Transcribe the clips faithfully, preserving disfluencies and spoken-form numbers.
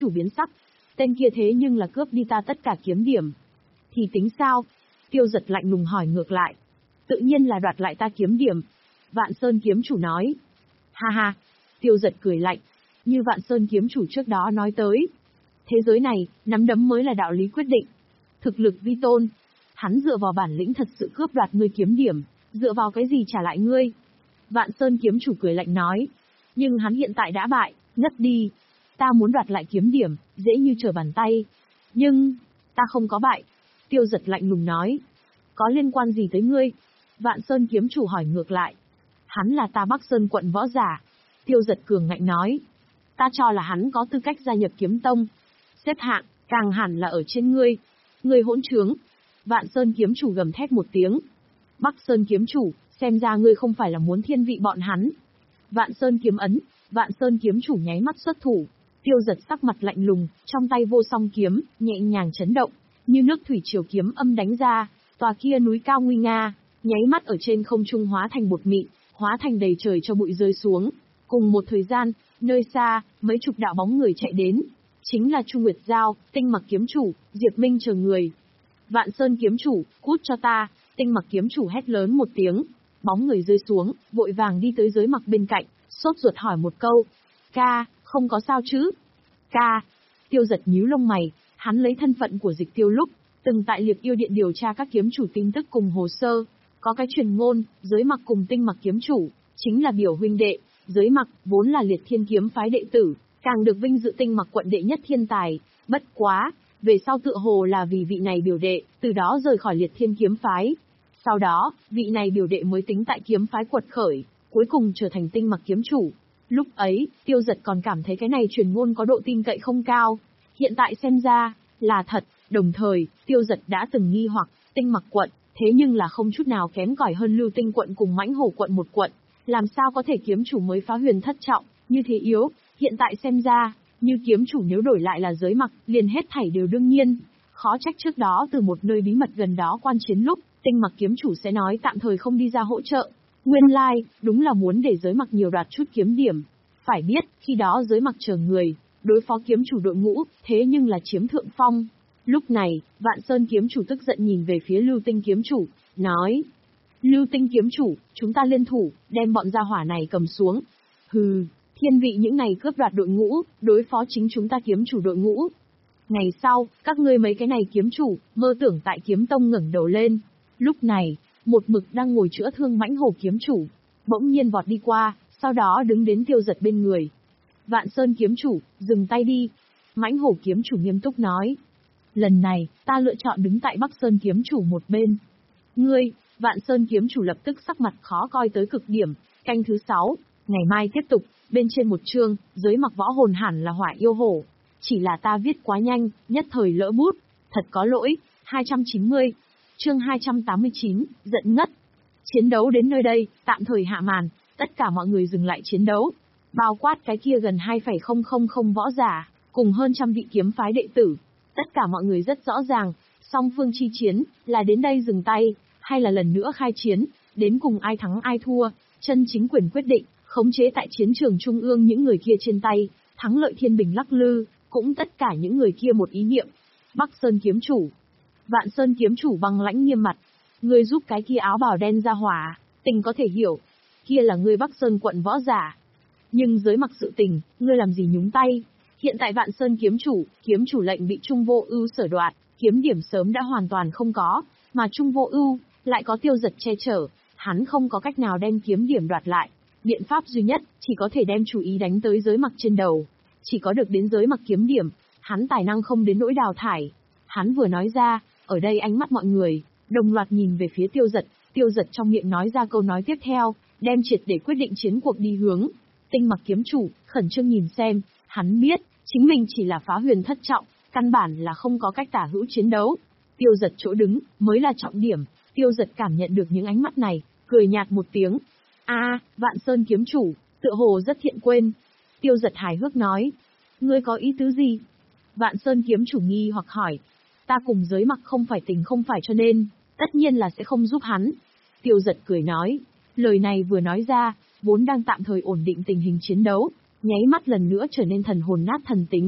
chủ biến sắc. Tên kia thế nhưng là cướp đi ta tất cả kiếm điểm. Thì tính sao? Tiêu Giật lạnh lùng hỏi ngược lại. Tự nhiên là đoạt lại ta kiếm điểm. Vạn Sơn kiếm chủ nói. Ha ha. Tiêu Giật cười lạnh. Như Vạn Sơn kiếm chủ trước đó nói tới. Thế giới này, nắm đấm mới là đạo lý quyết định. Thực lực vi tôn. Hắn dựa vào bản lĩnh thật sự cướp đoạt ngươi kiếm điểm. Dựa vào cái gì trả lại ngươi? Vạn Sơn kiếm chủ cười lạnh nói. Nhưng hắn hiện tại đã bại, ngất đi. Ta muốn đoạt lại kiếm điểm, dễ như trở bàn tay. Nhưng, ta không có bại. Tiêu Giật lạnh lùng nói. Có liên quan gì tới ngươi? Vạn Sơn kiếm chủ hỏi ngược lại. Hắn là ta Bắc Sơn quận võ giả. Tiêu Giật cường ngạnh nói. Ta cho là hắn có tư cách gia nhập kiếm tông. Xếp hạng, càng hẳn là ở trên ngươi. Ngươi hỗn trướng. Vạn Sơn kiếm chủ gầm thét một tiếng. Bắc Sơn kiếm chủ, xem ra ngươi không phải là muốn thiên vị bọn hắn. Vạn Sơn kiếm ấn, Vạn Sơn kiếm chủ nháy mắt xuất thủ. Tiêu Giật sắc mặt lạnh lùng, trong tay vô song kiếm, nhẹ nhàng chấn động, như nước thủy triều kiếm âm đánh ra, tòa kia núi cao nguy nga, nháy mắt ở trên không trung hóa thành bột mịn, hóa thành đầy trời cho bụi rơi xuống. Cùng một thời gian, nơi xa, mấy chục đạo bóng người chạy đến, chính là Chu Nguyệt Giao, Tinh Mặc kiếm chủ, Diệp Minh chờ người. Vạn Sơn kiếm chủ, cút cho ta! Tinh Mặc kiếm chủ hét lớn một tiếng, bóng người rơi xuống, vội vàng đi tới Giới Mặc bên cạnh, sốt ruột hỏi một câu. Ca, không có sao chứ? Ca. Tiêu Giật nhíu lông mày, hắn lấy thân phận của Dịch Tiêu lúc, từng tại Liệp Yêu Điện điều tra các kiếm chủ tin tức cùng hồ sơ, có cái truyền ngôn, Giới Mặc cùng Tinh Mặc kiếm chủ, chính là biểu huynh đệ, Giới Mặc vốn là Liệt Thiên kiếm phái đệ tử, càng được vinh dự Tinh Mặc quận đệ nhất thiên tài, bất quá, về sau tựa hồ là vì vị này biểu đệ, từ đó rời khỏi Liệt Thiên kiếm phái. Sau đó, vị này biểu đệ mới tính tại kiếm phái quật khởi, cuối cùng trở thành Tinh Mặc kiếm chủ. Lúc ấy, Tiêu Giật còn cảm thấy cái này truyền ngôn có độ tin cậy không cao. Hiện tại xem ra, là thật, đồng thời, Tiêu Giật đã từng nghi hoặc, Tinh Mặc quận, thế nhưng là không chút nào kém cỏi hơn Lưu Tinh quận cùng Mãnh Hổ quận một quận. Làm sao có thể kiếm chủ mới phá huyền thất trọng, như thế yếu, hiện tại xem ra, như kiếm chủ nếu đổi lại là Giới Mặc, liền hết thảy đều đương nhiên. Khó trách trước đó từ một nơi bí mật gần đó quan chiến lúc, Tinh Mặc kiếm chủ sẽ nói tạm thời không đi ra hỗ trợ. Nguyên lai, like, đúng là muốn để Giới Mặc nhiều đoạt chút kiếm điểm. Phải biết, khi đó Giới Mặc chờ người, đối phó kiếm chủ đội ngũ, thế nhưng là chiếm thượng phong. Lúc này, Vạn Sơn kiếm chủ tức giận nhìn về phía Lưu Tinh kiếm chủ, nói. Lưu Tinh kiếm chủ, chúng ta liên thủ, đem bọn gia hỏa này cầm xuống. Hừ, thiên vị những này cướp đoạt đội ngũ, đối phó chính chúng ta kiếm chủ đội ngũ. Ngày sau, các ngươi mấy cái này kiếm chủ, mơ tưởng tại kiếm tông ngẩng đầu lên. Lúc này, một mực đang ngồi chữa thương Mãnh Hổ kiếm chủ, bỗng nhiên vọt đi qua, sau đó đứng đến Tiêu Giật bên người. Vạn Sơn kiếm chủ, dừng tay đi. Mãnh Hổ kiếm chủ nghiêm túc nói. Lần này, ta lựa chọn đứng tại Bắc Sơn kiếm chủ một bên. Ngươi, Vạn Sơn kiếm chủ lập tức sắc mặt khó coi tới cực điểm. Canh thứ sáu, ngày mai tiếp tục, bên trên một chương, Giới Mặc võ hồn hẳn là Hỏa yêu hổ. Chỉ là ta viết quá nhanh, nhất thời lỡ bút, thật có lỗi. hai trăm chín mươi, chương hai trăm tám mươi chín, giận ngất. Chiến đấu đến nơi đây, tạm thời hạ màn, tất cả mọi người dừng lại chiến đấu. Bao quát cái kia gần hai phẩy không không không võ giả, cùng hơn trăm vị kiếm phái đệ tử. Tất cả mọi người rất rõ ràng, song phương chi chiến, là đến đây dừng tay, hay là lần nữa khai chiến, đến cùng ai thắng ai thua, chân chính quyền quyết định, khống chế tại chiến trường trung ương những người kia trên tay, thắng lợi thiên bình lắc lư, cũng tất cả những người kia một ý niệm. Bắc Sơn kiếm chủ. Vạn Sơn kiếm chủ băng lãnh nghiêm mặt. Ngươi giúp cái kia áo bào đen ra hỏa, tình có thể hiểu. Kia là ngươi Bắc Sơn quận võ giả. Nhưng Giới Mặc sự tình, ngươi làm gì nhúng tay? Hiện tại Vạn Sơn kiếm chủ, kiếm chủ lệnh bị Trung Vô Ưu sở đoạt, kiếm điểm sớm đã hoàn toàn không có, mà Trung Vô Ưu lại có Tiêu Giật che chở, hắn không có cách nào đem kiếm điểm đoạt lại. Biện pháp duy nhất, chỉ có thể đem chú ý đánh tới Giới Mặc trên đầu. Chỉ có được đến Giới Mặc kiếm điểm, hắn tài năng không đến nỗi đào thải. Hắn vừa nói ra, ở đây ánh mắt mọi người đồng loạt nhìn về phía Tiêu Giật, Tiêu Giật trong miệng nói ra câu nói tiếp theo, đem triệt để quyết định chiến cuộc đi hướng. Tinh Mặc kiếm chủ, khẩn trương nhìn xem, hắn biết, chính mình chỉ là phá huyền thất trọng, căn bản là không có cách tả hữu chiến đấu. Tiêu Giật chỗ đứng, mới là trọng điểm, Tiêu Giật cảm nhận được những ánh mắt này, cười nhạt một tiếng. A, Vạn Sơn kiếm chủ, tựa hồ rất thiện quên. Tiêu Giật hài hước nói, ngươi có ý tứ gì? Vạn Sơn kiếm chủ nghi hoặc hỏi, ta cùng Giới Mặc không phải tình không phải cho nên, tất nhiên là sẽ không giúp hắn. Tiêu Giật cười nói, lời này vừa nói ra, vốn đang tạm thời ổn định tình hình chiến đấu, nháy mắt lần nữa trở nên thần hồn nát thần tính.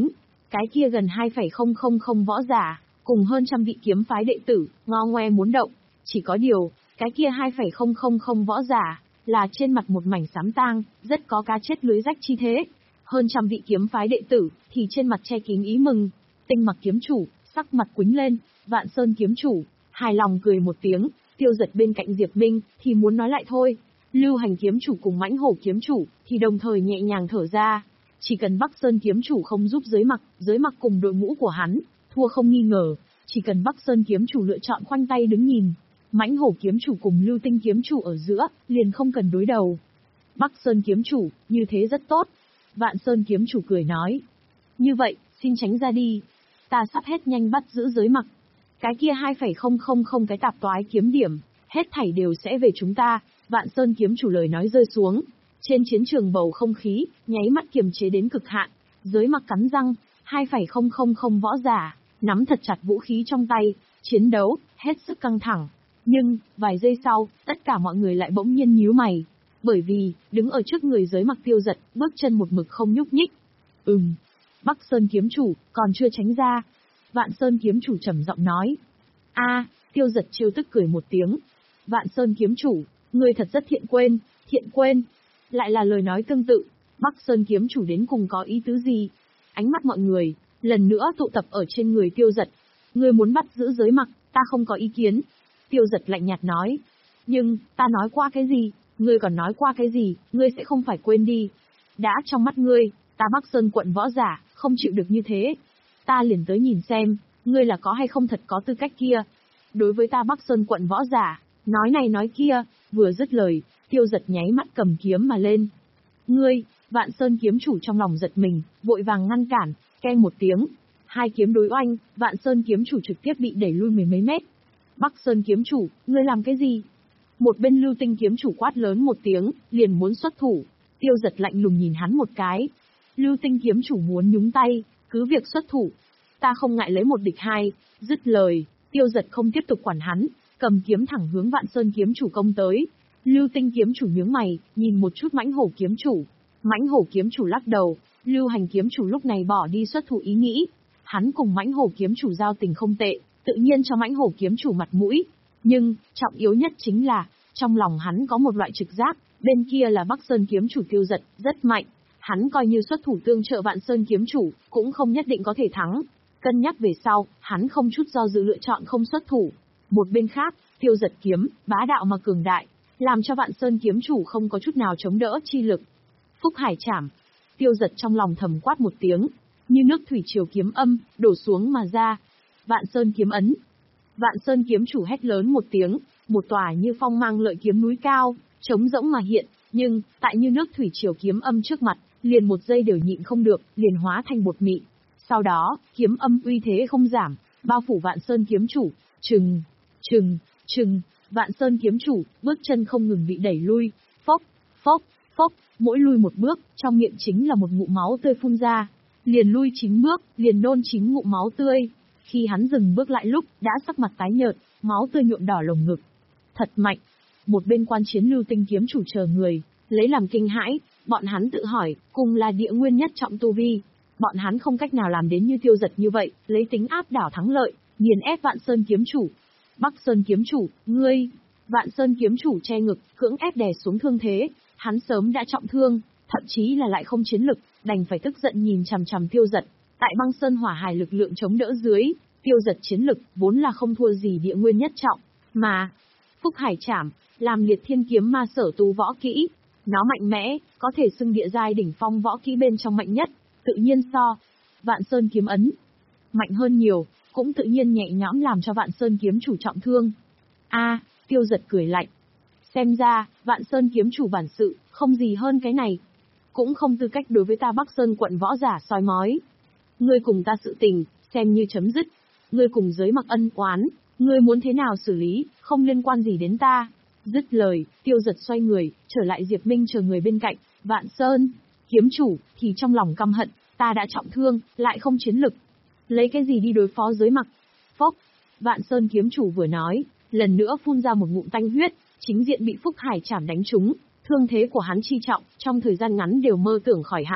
Cái kia gần hai phẩy không không không võ giả, cùng hơn trăm vị kiếm phái đệ tử, ngo ngoe muốn động. Chỉ có điều, cái kia hai phẩy không không không võ giả, là trên mặt một mảnh xám tang, rất có cá chết lưới rách chi thế. Hơn trăm vị kiếm phái đệ tử, thì trên mặt che kín ý mừng. Tinh Mặc kiếm chủ, sắc mặt quĩnh lên, Vạn Sơn kiếm chủ, hài lòng cười một tiếng, Tiêu Giật bên cạnh Diệp Minh, thì muốn nói lại thôi. Lưu Hành kiếm chủ cùng Mãnh Hổ kiếm chủ, thì đồng thời nhẹ nhàng thở ra. Chỉ cần Bắc Sơn kiếm chủ không giúp Giới Mặc, Giới Mặc cùng đội ngũ của hắn, thua không nghi ngờ. Chỉ cần Bắc Sơn kiếm chủ lựa chọn khoanh tay đứng nhìn, Mãnh Hổ kiếm chủ cùng Lưu Tinh kiếm chủ ở giữa, liền không cần đối đầu. Bắc Sơn kiếm chủ, như thế rất tốt. Vạn Sơn kiếm chủ cười nói. Như vậy, xin tránh ra đi. Ta sắp hết nhanh bắt giữ Giới Mặc. Cái kia hai phẩy không không không cái tạp toái kiếm điểm, hết thảy đều sẽ về chúng ta. Vạn Sơn kiếm chủ lời nói rơi xuống. Trên chiến trường bầu không khí, nháy mắt kiềm chế đến cực hạn. Giới Mặc cắn răng, hai phẩy không không không võ giả, nắm thật chặt vũ khí trong tay, chiến đấu, hết sức căng thẳng. Nhưng, vài giây sau, tất cả mọi người lại bỗng nhiên nhíu mày. Bởi vì, đứng ở trước người Giới Mặc Tiêu Giật, bước chân một mực không nhúc nhích. Ừm, Bắc Sơn kiếm chủ, còn chưa tránh ra. Vạn Sơn kiếm chủ trầm giọng nói. A, Tiêu Giật trêu tức cười một tiếng. Vạn Sơn kiếm chủ, ngươi thật rất thiện quên, thiện quên. Lại là lời nói tương tự, Bắc Sơn kiếm chủ đến cùng có ý tứ gì? Ánh mắt mọi người, lần nữa tụ tập ở trên người Tiêu Giật. Ngươi muốn bắt giữ Giới Mặc, ta không có ý kiến. Tiêu Giật lạnh nhạt nói. Nhưng, ta nói qua cái gì? Ngươi còn nói qua cái gì, ngươi sẽ không phải quên đi. Đã trong mắt ngươi, ta Bắc Sơn quận võ giả, không chịu được như thế. Ta liền tới nhìn xem, ngươi là có hay không thật có tư cách kia. Đối với ta Bắc Sơn quận võ giả, nói này nói kia, vừa dứt lời, Tiêu Giật nháy mắt cầm kiếm mà lên. Ngươi, Vạn Sơn kiếm chủ trong lòng giật mình, vội vàng ngăn cản, keng một tiếng. Hai kiếm đối oanh, Vạn Sơn kiếm chủ trực tiếp bị đẩy lui mười mấy mét. Bắc Sơn kiếm chủ, ngươi làm cái gì? Một bên Lưu Tinh kiếm chủ quát lớn một tiếng, liền muốn xuất thủ. Tiêu Giật lạnh lùng nhìn hắn một cái. Lưu Tinh kiếm chủ muốn nhúng tay, cứ việc xuất thủ. Ta không ngại lấy một địch hai, dứt lời, Tiêu Giật không tiếp tục quản hắn, cầm kiếm thẳng hướng Vạn Sơn kiếm chủ công tới. Lưu Tinh kiếm chủ nhướng mày, nhìn một chút Mãnh Hổ kiếm chủ. Mãnh Hổ kiếm chủ lắc đầu, Lưu Hành kiếm chủ lúc này bỏ đi xuất thủ ý nghĩ. Hắn cùng Mãnh Hổ kiếm chủ giao tình không tệ, tự nhiên cho Mãnh Hổ kiếm chủ mặt mũi. Nhưng, trọng yếu nhất chính là, trong lòng hắn có một loại trực giác, bên kia là Bắc Sơn kiếm chủ Tiêu Giật, rất mạnh. Hắn coi như xuất thủ tương trợ Vạn Sơn kiếm chủ, cũng không nhất định có thể thắng. Cân nhắc về sau, hắn không chút do dự lựa chọn không xuất thủ. Một bên khác, Tiêu Giật kiếm, bá đạo mà cường đại, làm cho Vạn Sơn kiếm chủ không có chút nào chống đỡ chi lực. Phúc Hải Trảm. Tiêu Giật trong lòng thầm quát một tiếng, như nước thủy triều kiếm âm, đổ xuống mà ra. Vạn Sơn kiếm ấn. Vạn Sơn kiếm chủ hét lớn một tiếng, một tòa như phong mang lợi kiếm núi cao, trống rỗng mà hiện, nhưng, tại như nước thủy triều kiếm âm trước mặt, liền một giây đều nhịn không được, liền hóa thành bột mịn. Sau đó, kiếm âm uy thế không giảm, bao phủ Vạn Sơn kiếm chủ, trừng, trừng, trừng, Vạn Sơn kiếm chủ, bước chân không ngừng bị đẩy lui, phốc, phốc, phốc, mỗi lui một bước, trong miệng chính là một ngụm máu tươi phun ra, liền lui chín bước, liền nôn chín ngụm máu tươi. Khi hắn dừng bước lại lúc, đã sắc mặt tái nhợt, máu tươi nhuộm đỏ lồng ngực. Thật mạnh. Một bên quan chiến Lưu Tinh kiếm chủ chờ người, lấy làm kinh hãi, bọn hắn tự hỏi, cùng là địa nguyên nhất trọng tu vi, bọn hắn không cách nào làm đến như Tiêu Giật như vậy, lấy tính áp đảo thắng lợi, nghiền ép Vạn Sơn kiếm chủ. Bắc Sơn kiếm chủ, ngươi, Vạn Sơn kiếm chủ che ngực, cưỡng ép đè xuống thương thế, hắn sớm đã trọng thương, thậm chí là lại không chiến lực, đành phải tức giận nhìn chằm chằm Tiêu Giật. Tại Băng Sơn hỏa hải lực lượng chống đỡ dưới, Tiêu Giật chiến lực vốn là không thua gì địa nguyên nhất trọng, mà Phúc Hải Trảm, làm liệt thiên kiếm ma sở tu võ kỹ, nó mạnh mẽ, có thể xưng địa giai đỉnh phong võ kỹ bên trong mạnh nhất, tự nhiên so Vạn Sơn kiếm ấn mạnh hơn nhiều, cũng tự nhiên nhẹ nhõm làm cho Vạn Sơn kiếm chủ trọng thương. A, Tiêu Giật cười lạnh. Xem ra, Vạn Sơn kiếm chủ bản sự, không gì hơn cái này. Cũng không tư cách đối với ta Bắc Sơn quận võ giả soi mói. Ngươi cùng ta sự tình, xem như chấm dứt. Ngươi cùng Giới Mặc ân oán, ngươi muốn thế nào xử lý, không liên quan gì đến ta. Dứt lời, Tiêu Giật xoay người, trở lại Diệp Minh chờ người bên cạnh. Vạn Sơn kiếm chủ, thì trong lòng căm hận, ta đã trọng thương, lại không chiến lực. Lấy cái gì đi đối phó Giới Mặc? Phốc, Vạn Sơn kiếm chủ vừa nói, lần nữa phun ra một ngụm tanh huyết, chính diện bị Phúc Hải Trảm đánh trúng, thương thế của hắn chi trọng, trong thời gian ngắn đều mơ tưởng khỏi hẳn.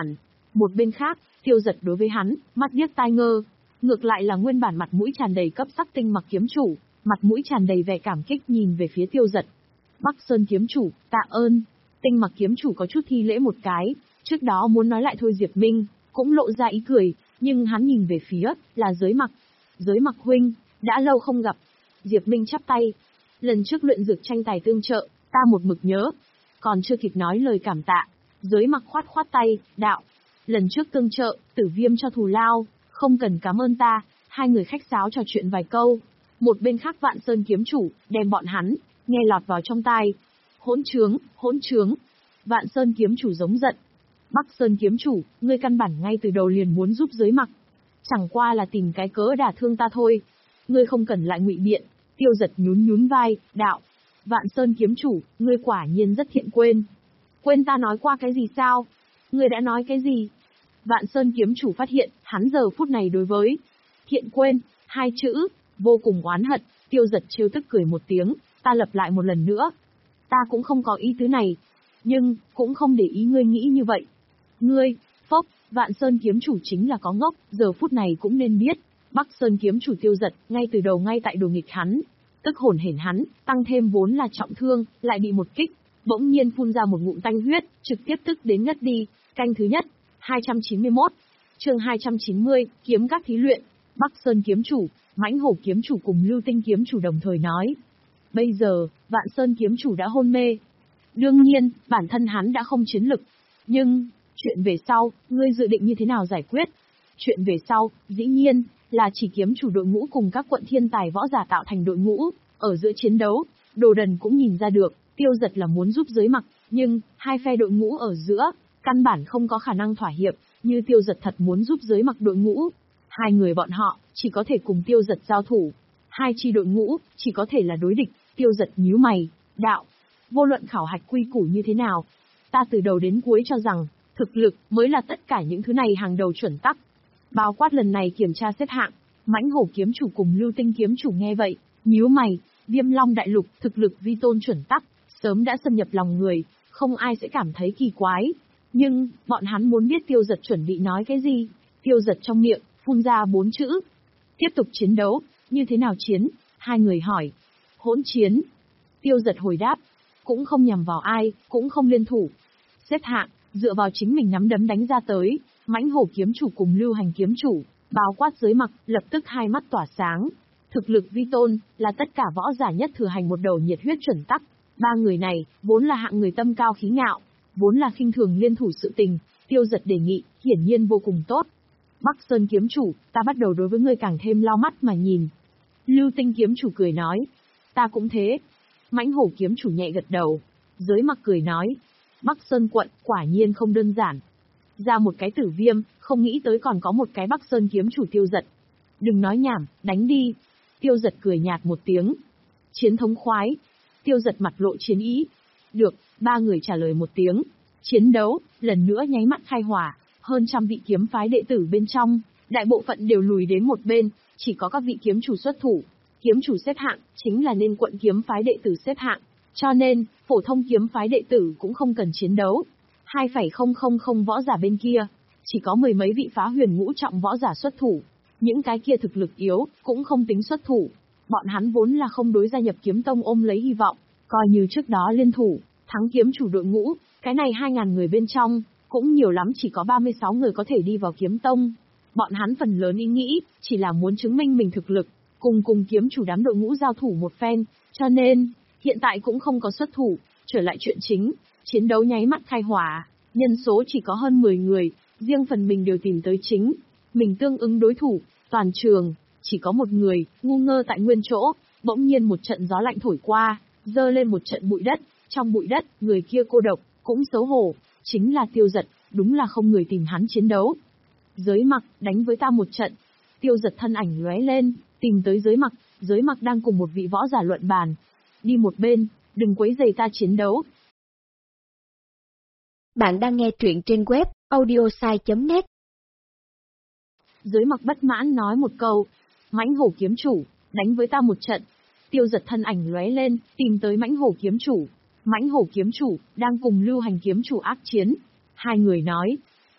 Một bên khác, Tiêu Dật đối với hắn, mắt điếc tai ngơ. Ngược lại là nguyên bản mặt mũi tràn đầy cấp sắc Tinh Mặc kiếm chủ, mặt mũi tràn đầy vẻ cảm kích nhìn về phía Tiêu Dật. Bắc Sơn kiếm chủ, tạ ơn. Tinh Mặc kiếm chủ có chút thi lễ một cái, trước đó muốn nói lại thôi Diệp Minh, cũng lộ ra ý cười, nhưng hắn nhìn về phía, là Giới Mặc. Giới Mặc huynh, đã lâu không gặp. Diệp Minh chắp tay. Lần trước luyện dược tranh tài tương trợ, ta một mực nhớ. Còn chưa kịp nói lời cảm tạ, Giới Mặc khoát khoát tay, đạo. Lần trước tương trợ, Tử Viêm cho thù lao, không cần cảm ơn ta. Hai người khách sáo trò chuyện vài câu. Một bên khác Vạn Sơn kiếm chủ, đem bọn hắn, nghe lọt vào trong tai. Hỗn trướng, hỗn trướng. Vạn Sơn kiếm chủ giống giận. Bắc Sơn kiếm chủ, ngươi căn bản ngay từ đầu liền muốn giúp Giới Mặc. Chẳng qua là tìm cái cớ đả thương ta thôi. Ngươi không cần lại ngụy biện. Tiêu Dật nhún nhún vai, đạo. Vạn Sơn kiếm chủ, ngươi quả nhiên rất thiện quên. Quên ta nói qua cái gì sao? Ngươi đã nói cái gì? Vạn Sơn kiếm chủ phát hiện, hắn giờ phút này đối với thiện quên, hai chữ, vô cùng oán hận. Tiêu Dật trêu tức cười một tiếng, ta lặp lại một lần nữa. Ta cũng không có ý tứ này. Nhưng, cũng không để ý ngươi nghĩ như vậy. Ngươi, phốc, Vạn Sơn kiếm chủ chính là có ngốc, giờ phút này cũng nên biết. Bắc Sơn kiếm chủ Tiêu Dật, ngay từ đầu ngay tại đồ nghịch hắn. Tức hồn hển hắn, tăng thêm vốn là trọng thương, lại bị một kích. Bỗng nhiên phun ra một ngụm tanh huyết, trực tiếp tức đến ngất đi. Canh thứ nhất, hai trăm chín mươi mốt. Chương hai trăm chín mươi, kiếm các thí luyện. Bắc Sơn kiếm chủ, Mãnh Hổ kiếm chủ cùng Lưu Tinh kiếm chủ đồng thời nói. Bây giờ, Vạn Sơn kiếm chủ đã hôn mê. Đương nhiên, bản thân hắn đã không chiến lực. Nhưng, chuyện về sau, ngươi dự định như thế nào giải quyết? Chuyện về sau, dĩ nhiên, là chỉ kiếm chủ đội ngũ cùng các quận thiên tài võ giả tạo thành đội ngũ. Ở giữa chiến đấu, Đồ Đần cũng nhìn ra được, Tiêu Dật là muốn giúp Giới Mặc, nhưng, hai phe đội ngũ ở giữa, căn bản không có khả năng thỏa hiệp, như Tiêu Dật thật muốn giúp Giới Mặc đội ngũ. Hai người bọn họ, chỉ có thể cùng Tiêu Dật giao thủ. Hai chi đội ngũ, chỉ có thể là đối địch. Tiêu Dật nhíu mày, đạo. Vô luận khảo hạch quy củ như thế nào, ta từ đầu đến cuối cho rằng, thực lực mới là tất cả những thứ này hàng đầu chuẩn tắc. Bao quát lần này kiểm tra xếp hạng, Mãnh Hổ kiếm chủ cùng Lưu Tinh kiếm chủ nghe vậy, nhíu mày, Viêm Long đại lục, thực lực vi tôn chuẩn tắc, sớm đã xâm nhập lòng người, không ai sẽ cảm thấy kỳ quái. Nhưng, bọn hắn muốn biết Tiêu Dật chuẩn bị nói cái gì. Tiêu Dật trong miệng, phun ra bốn chữ. Tiếp tục chiến đấu, như thế nào chiến? Hai người hỏi. Hỗn chiến. Tiêu Dật hồi đáp. Cũng không nhằm vào ai, cũng không liên thủ. Xếp hạng, dựa vào chính mình nắm đấm đánh ra tới. Mãnh Hổ kiếm chủ cùng Lưu Hành kiếm chủ, bao quát Giới Mặc, lập tức hai mắt tỏa sáng. Thực lực vi tôn, là tất cả võ giả nhất thừa hành một đầu nhiệt huyết chuẩn tắc. Ba người này, vốn là hạng người tâm cao khí ngạo, vốn là khinh thường liên thủ sự tình. Tiêu Dật đề nghị, hiển nhiên vô cùng tốt. Bắc Sơn kiếm chủ, ta bắt đầu đối với ngươi càng thêm lau mắt mà nhìn. Lưu Tinh kiếm chủ cười nói, ta cũng thế. Mãnh Hổ kiếm chủ nhẹ gật đầu. Giới Mặc cười nói, Bắc Sơn quận, quả nhiên không đơn giản. Ra một cái Tử Viêm, không nghĩ tới còn có một cái Bắc Sơn kiếm chủ Tiêu Dật. Đừng nói nhảm, đánh đi. Tiêu Dật cười nhạt một tiếng. Chiến thống khoái. Tiêu Dật mặt lộ chiến ý. Được, ba người trả lời một tiếng. Chiến đấu, lần nữa nháy mắt khai hỏa. Hơn trăm vị kiếm phái đệ tử bên trong, đại bộ phận đều lùi đến một bên, chỉ có các vị kiếm chủ xuất thủ. Kiếm chủ xếp hạng, chính là nên quận kiếm phái đệ tử xếp hạng. Cho nên, phổ thông kiếm phái đệ tử cũng không cần chiến đấu. hai phẩy không không không võ giả bên kia, chỉ có mười mấy vị phá huyền ngũ trọng võ giả xuất thủ. Những cái kia thực lực yếu, cũng không tính xuất thủ. Bọn hắn vốn là không đối gia nhập kiếm tông ôm lấy hy vọng, coi như trước đó liên thủ, thắng kiếm chủ đội ngũ, cái này hai ngàn người bên trong, cũng nhiều lắm chỉ có ba mươi sáu người có thể đi vào kiếm tông. Bọn hắn phần lớn ý nghĩ, chỉ là muốn chứng minh mình thực lực, cùng cùng kiếm chủ đám đội ngũ giao thủ một phen, cho nên, hiện tại cũng không có xuất thủ. Trở lại chuyện chính, chiến đấu nháy mắt khai hỏa, nhân số chỉ có hơn mười người, riêng phần mình đều tìm tới chính mình tương ứng đối thủ, toàn trường, chỉ có một người, ngu ngơ tại nguyên chỗ, bỗng nhiên một trận gió lạnh thổi qua, dơ lên một trận bụi đất, trong bụi đất, người kia cô độc, cũng xấu hổ, chính là Tiêu Dật, đúng là không người tìm hắn chiến đấu. Giới Mặc, đánh với ta một trận. Tiêu Dật thân ảnh lóe lên, tìm tới Giới Mặc, Giới Mặc đang cùng một vị võ giả luận bàn. Đi một bên, đừng quấy rầy ta chiến đấu. Bạn đang nghe truyện trên web audiosai chấm net. Giới Mặc bất mãn nói một câu, Mãnh Hổ kiếm chủ, đánh với ta một trận. Tiêu Dật thân ảnh lóe lên, tìm tới Mãnh Hổ kiếm chủ. Mãnh Hổ kiếm chủ, đang cùng Lưu Hành kiếm chủ ác chiến. Hai người nói,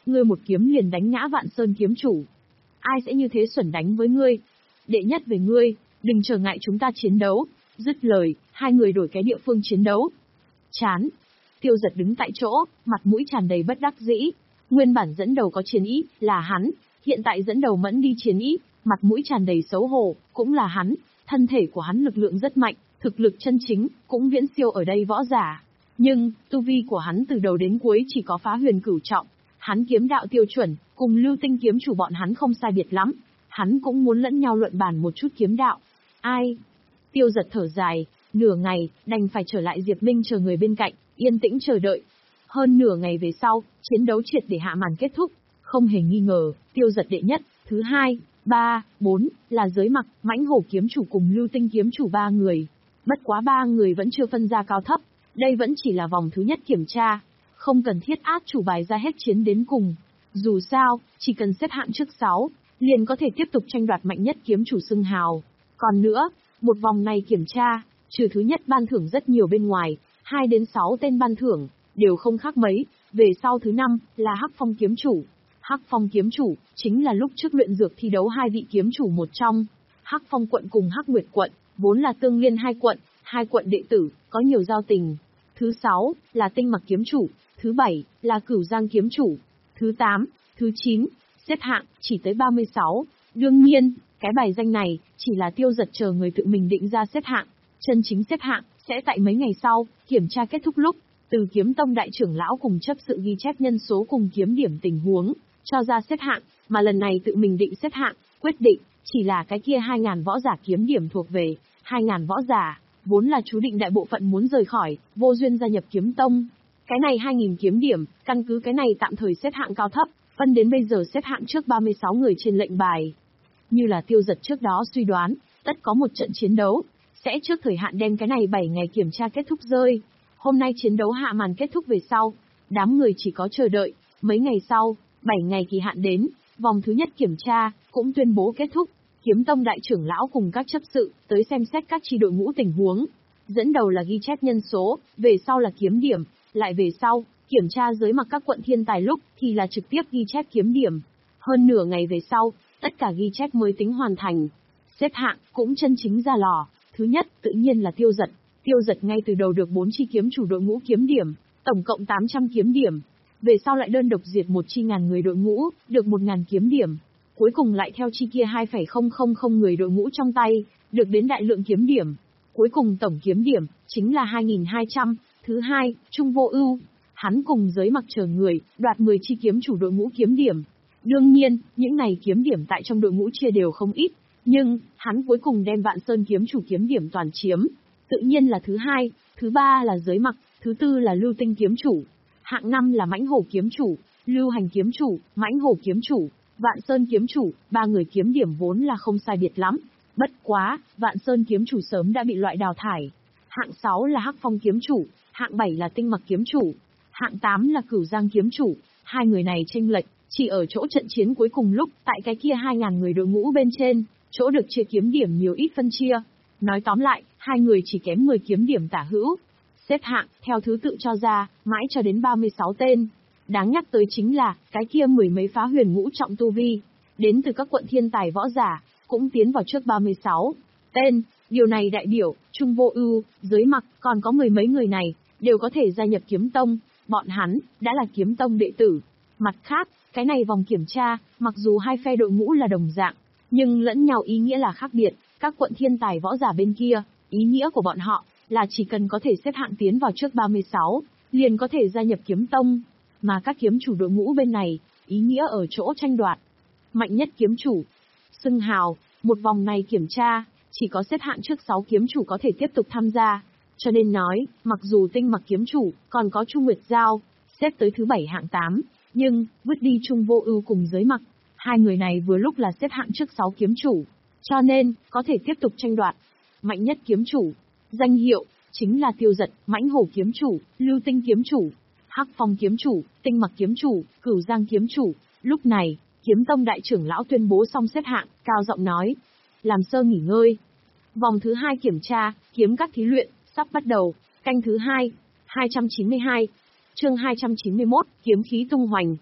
ngươi một kiếm liền đánh ngã Vạn Sơn kiếm chủ. Ai sẽ như thế xuẩn đánh với ngươi? Đệ nhất về ngươi, đừng trở ngại chúng ta chiến đấu. Dứt lời, hai người đổi cái địa phương chiến đấu. Chán. Tiêu Giật đứng tại chỗ, mặt mũi tràn đầy bất đắc dĩ. Nguyên bản dẫn đầu có chiến ý, là hắn. Hiện tại dẫn đầu mẫn đi chiến ý, mặt mũi tràn đầy xấu hổ, cũng là hắn. Thân thể của hắn lực lượng rất mạnh, thực lực chân chính, cũng viễn siêu ở đây võ giả. Nhưng, tu vi của hắn từ đầu đến cuối chỉ có phá huyền cửu trọng. Hắn kiếm đạo tiêu chuẩn, cùng Lưu Tinh kiếm chủ bọn hắn không sai biệt lắm. Hắn cũng muốn lẫn nhau luận bàn một chút kiếm đạo. Ai? Tiêu Giật thở dài, nửa ngày, đành phải trở lại Diệp Minh chờ người bên cạnh, yên tĩnh chờ đợi. Hơn nửa ngày về sau, chiến đấu triệt để hạ màn kết thúc. Không hề nghi ngờ, Tiêu Giật đệ nhất, thứ hai, ba, bốn, là Giới Mặc, Mãnh Hổ kiếm chủ cùng Lưu Tinh kiếm chủ ba người. Bất quá ba người vẫn chưa phân ra cao thấp, đây vẫn chỉ là vòng thứ nhất kiểm tra. Không cần thiết át chủ bài ra hết chiến đến cùng. Dù sao, chỉ cần xếp hạng trước sáu, liền có thể tiếp tục tranh đoạt mạnh nhất kiếm chủ xưng hào. Còn nữa, một vòng này kiểm tra, trừ thứ nhất ban thưởng rất nhiều bên ngoài, hai đến sáu tên ban thưởng, đều không khác mấy. Về sau thứ năm, là Hắc Phong kiếm chủ. Hắc Phong kiếm chủ, chính là lúc trước luyện dược thi đấu hai vị kiếm chủ một trong. Hắc Phong quận cùng Hắc Nguyệt quận, vốn là tương liên hai quận, hai quận đệ tử, có nhiều giao tình. Thứ sáu, là Tinh Mặc kiếm chủ. Thứ bảy, là Cửu Giang kiếm chủ. Thứ tám, thứ chín, xếp hạng, chỉ tới ba mươi sáu. Đương nhiên, cái bài danh này, chỉ là Tiêu Giật chờ người tự mình định ra xếp hạng. Chân chính xếp hạng, sẽ tại mấy ngày sau, kiểm tra kết thúc lúc, từ Kiếm Tông đại trưởng lão cùng chấp sự ghi chép nhân số cùng kiếm điểm tình huống, cho ra xếp hạng, mà lần này tự mình định xếp hạng, quyết định, chỉ là cái kia hai ngàn võ giả kiếm điểm thuộc về, hai ngàn võ giả, vốn là chú định đại bộ phận muốn rời khỏi, vô duyên gia nhập Kiếm Tông. Cái này hai nghìn kiếm điểm, căn cứ cái này tạm thời xếp hạng cao thấp, phân đến bây giờ xếp hạng trước ba mươi sáu người trên lệnh bài. Như là Tiêu Giật trước đó suy đoán, tất có một trận chiến đấu, sẽ trước thời hạn đem cái này bảy ngày kiểm tra kết thúc rơi. Hôm nay chiến đấu hạ màn kết thúc về sau, đám người chỉ có chờ đợi, mấy ngày sau, bảy ngày kỳ hạn đến, vòng thứ nhất kiểm tra, cũng tuyên bố kết thúc. Kiếm Tông đại trưởng lão cùng các chấp sự, tới xem xét các chi đội ngũ tình huống. Dẫn đầu là ghi chép nhân số, về sau là kiếm điểm, lại về sau, kiểm tra Giới Mặc các quận thiên tài lúc, thì là trực tiếp ghi chép kiếm điểm. Hơn nửa ngày về sau, tất cả ghi chép mới tính hoàn thành. Xếp hạng, cũng chân chính ra lò. Thứ nhất, tự nhiên là Tiêu Giật. Tiêu Giật ngay từ đầu được bốn chi kiếm chủ đội ngũ kiếm điểm, tổng cộng tám trăm kiếm điểm. Về sau lại đơn độc diệt một chi ngàn người đội ngũ, được một ngàn kiếm điểm. Cuối cùng lại theo chi kia hai phẩy không không không người đội ngũ trong tay, được đến đại lượng kiếm điểm. Cuối cùng tổng kiếm điểm, chính là hai nghìn hai trăm. Thứ hai, Trung Vô Ưu. Hắn cùng Giới Mặc chờ người, đoạt mười chi kiếm chủ đội ngũ kiếm điểm. Đương nhiên, những này kiếm điểm tại trong đội ngũ chia đều không ít. Nhưng, hắn cuối cùng đem Vạn Sơn kiếm chủ kiếm điểm toàn chiếm. Tự nhiên là thứ hai, thứ ba là Giới Mặc, thứ tư là Lưu Tinh kiếm chủ. Hạng năm là Mãnh Hổ kiếm chủ, Lưu Hành kiếm chủ, Mãnh Hổ kiếm chủ, Vạn Sơn kiếm chủ, ba người kiếm điểm vốn là không sai biệt lắm. Bất quá, Vạn Sơn kiếm chủ sớm đã bị loại đào thải. Hạng sáu là Hắc Phong kiếm chủ, hạng bảy là Tinh Mặc kiếm chủ, hạng tám là Cửu Giang kiếm chủ. Hai người này chênh lệch, chỉ ở chỗ trận chiến cuối cùng lúc, tại cái kia hai ngàn người đội ngũ bên trên, chỗ được chia kiếm điểm nhiều ít phân chia. Nói tóm lại, hai người chỉ kém mười kiếm điểm tả hữu. Xếp hạng, theo thứ tự cho ra, mãi cho đến ba mươi sáu tên. Đáng nhắc tới chính là, cái kia mười mấy phá huyền ngũ trọng tu vi, đến từ các quận thiên tài võ giả, cũng tiến vào trước ba mươi sáu tên. Điều này đại biểu, Trung Vô Ưu, Giới Mặc, còn có mười mấy người này, đều có thể gia nhập Kiếm Tông, bọn hắn, đã là Kiếm Tông đệ tử. Mặt khác, cái này vòng kiểm tra, mặc dù hai phe đội ngũ là đồng dạng, nhưng lẫn nhau ý nghĩa là khác biệt. Các quận thiên tài võ giả bên kia, ý nghĩa của bọn họ, là chỉ cần có thể xếp hạng tiến vào trước ba mươi sáu, liền có thể gia nhập Kiếm Tông. Mà các kiếm chủ đội ngũ bên này, ý nghĩa ở chỗ tranh đoạt mạnh nhất kiếm chủ xưng hào. Một vòng này kiểm tra, chỉ có xếp hạng trước sáu kiếm chủ có thể tiếp tục tham gia. Cho nên nói, mặc dù Tinh Mặc kiếm chủ, còn có Chu Nguyệt Giao, xếp tới thứ bảy hạng tám, nhưng, vứt đi Trung Vô Ưu cùng Giới Mặc, hai người này vừa lúc là xếp hạng trước sáu kiếm chủ. Cho nên, có thể tiếp tục tranh đoạt mạnh nhất kiếm chủ. Danh hiệu, chính là Tiêu Giật, Mãnh Hổ kiếm chủ, Lưu Tinh kiếm chủ, Hắc Phong kiếm chủ, Tinh Mặc kiếm chủ, Cửu Giang kiếm chủ. Lúc này, Kiếm Tông đại trưởng lão tuyên bố xong xếp hạng, cao giọng nói: "Làm sơ nghỉ ngơi." Vòng thứ hai kiểm tra, kiếm các thí luyện, sắp bắt đầu. Canh thứ hai, hai trăm chín mươi hai. Chương hai trăm chín mươi mốt, kiếm khí tung hoành.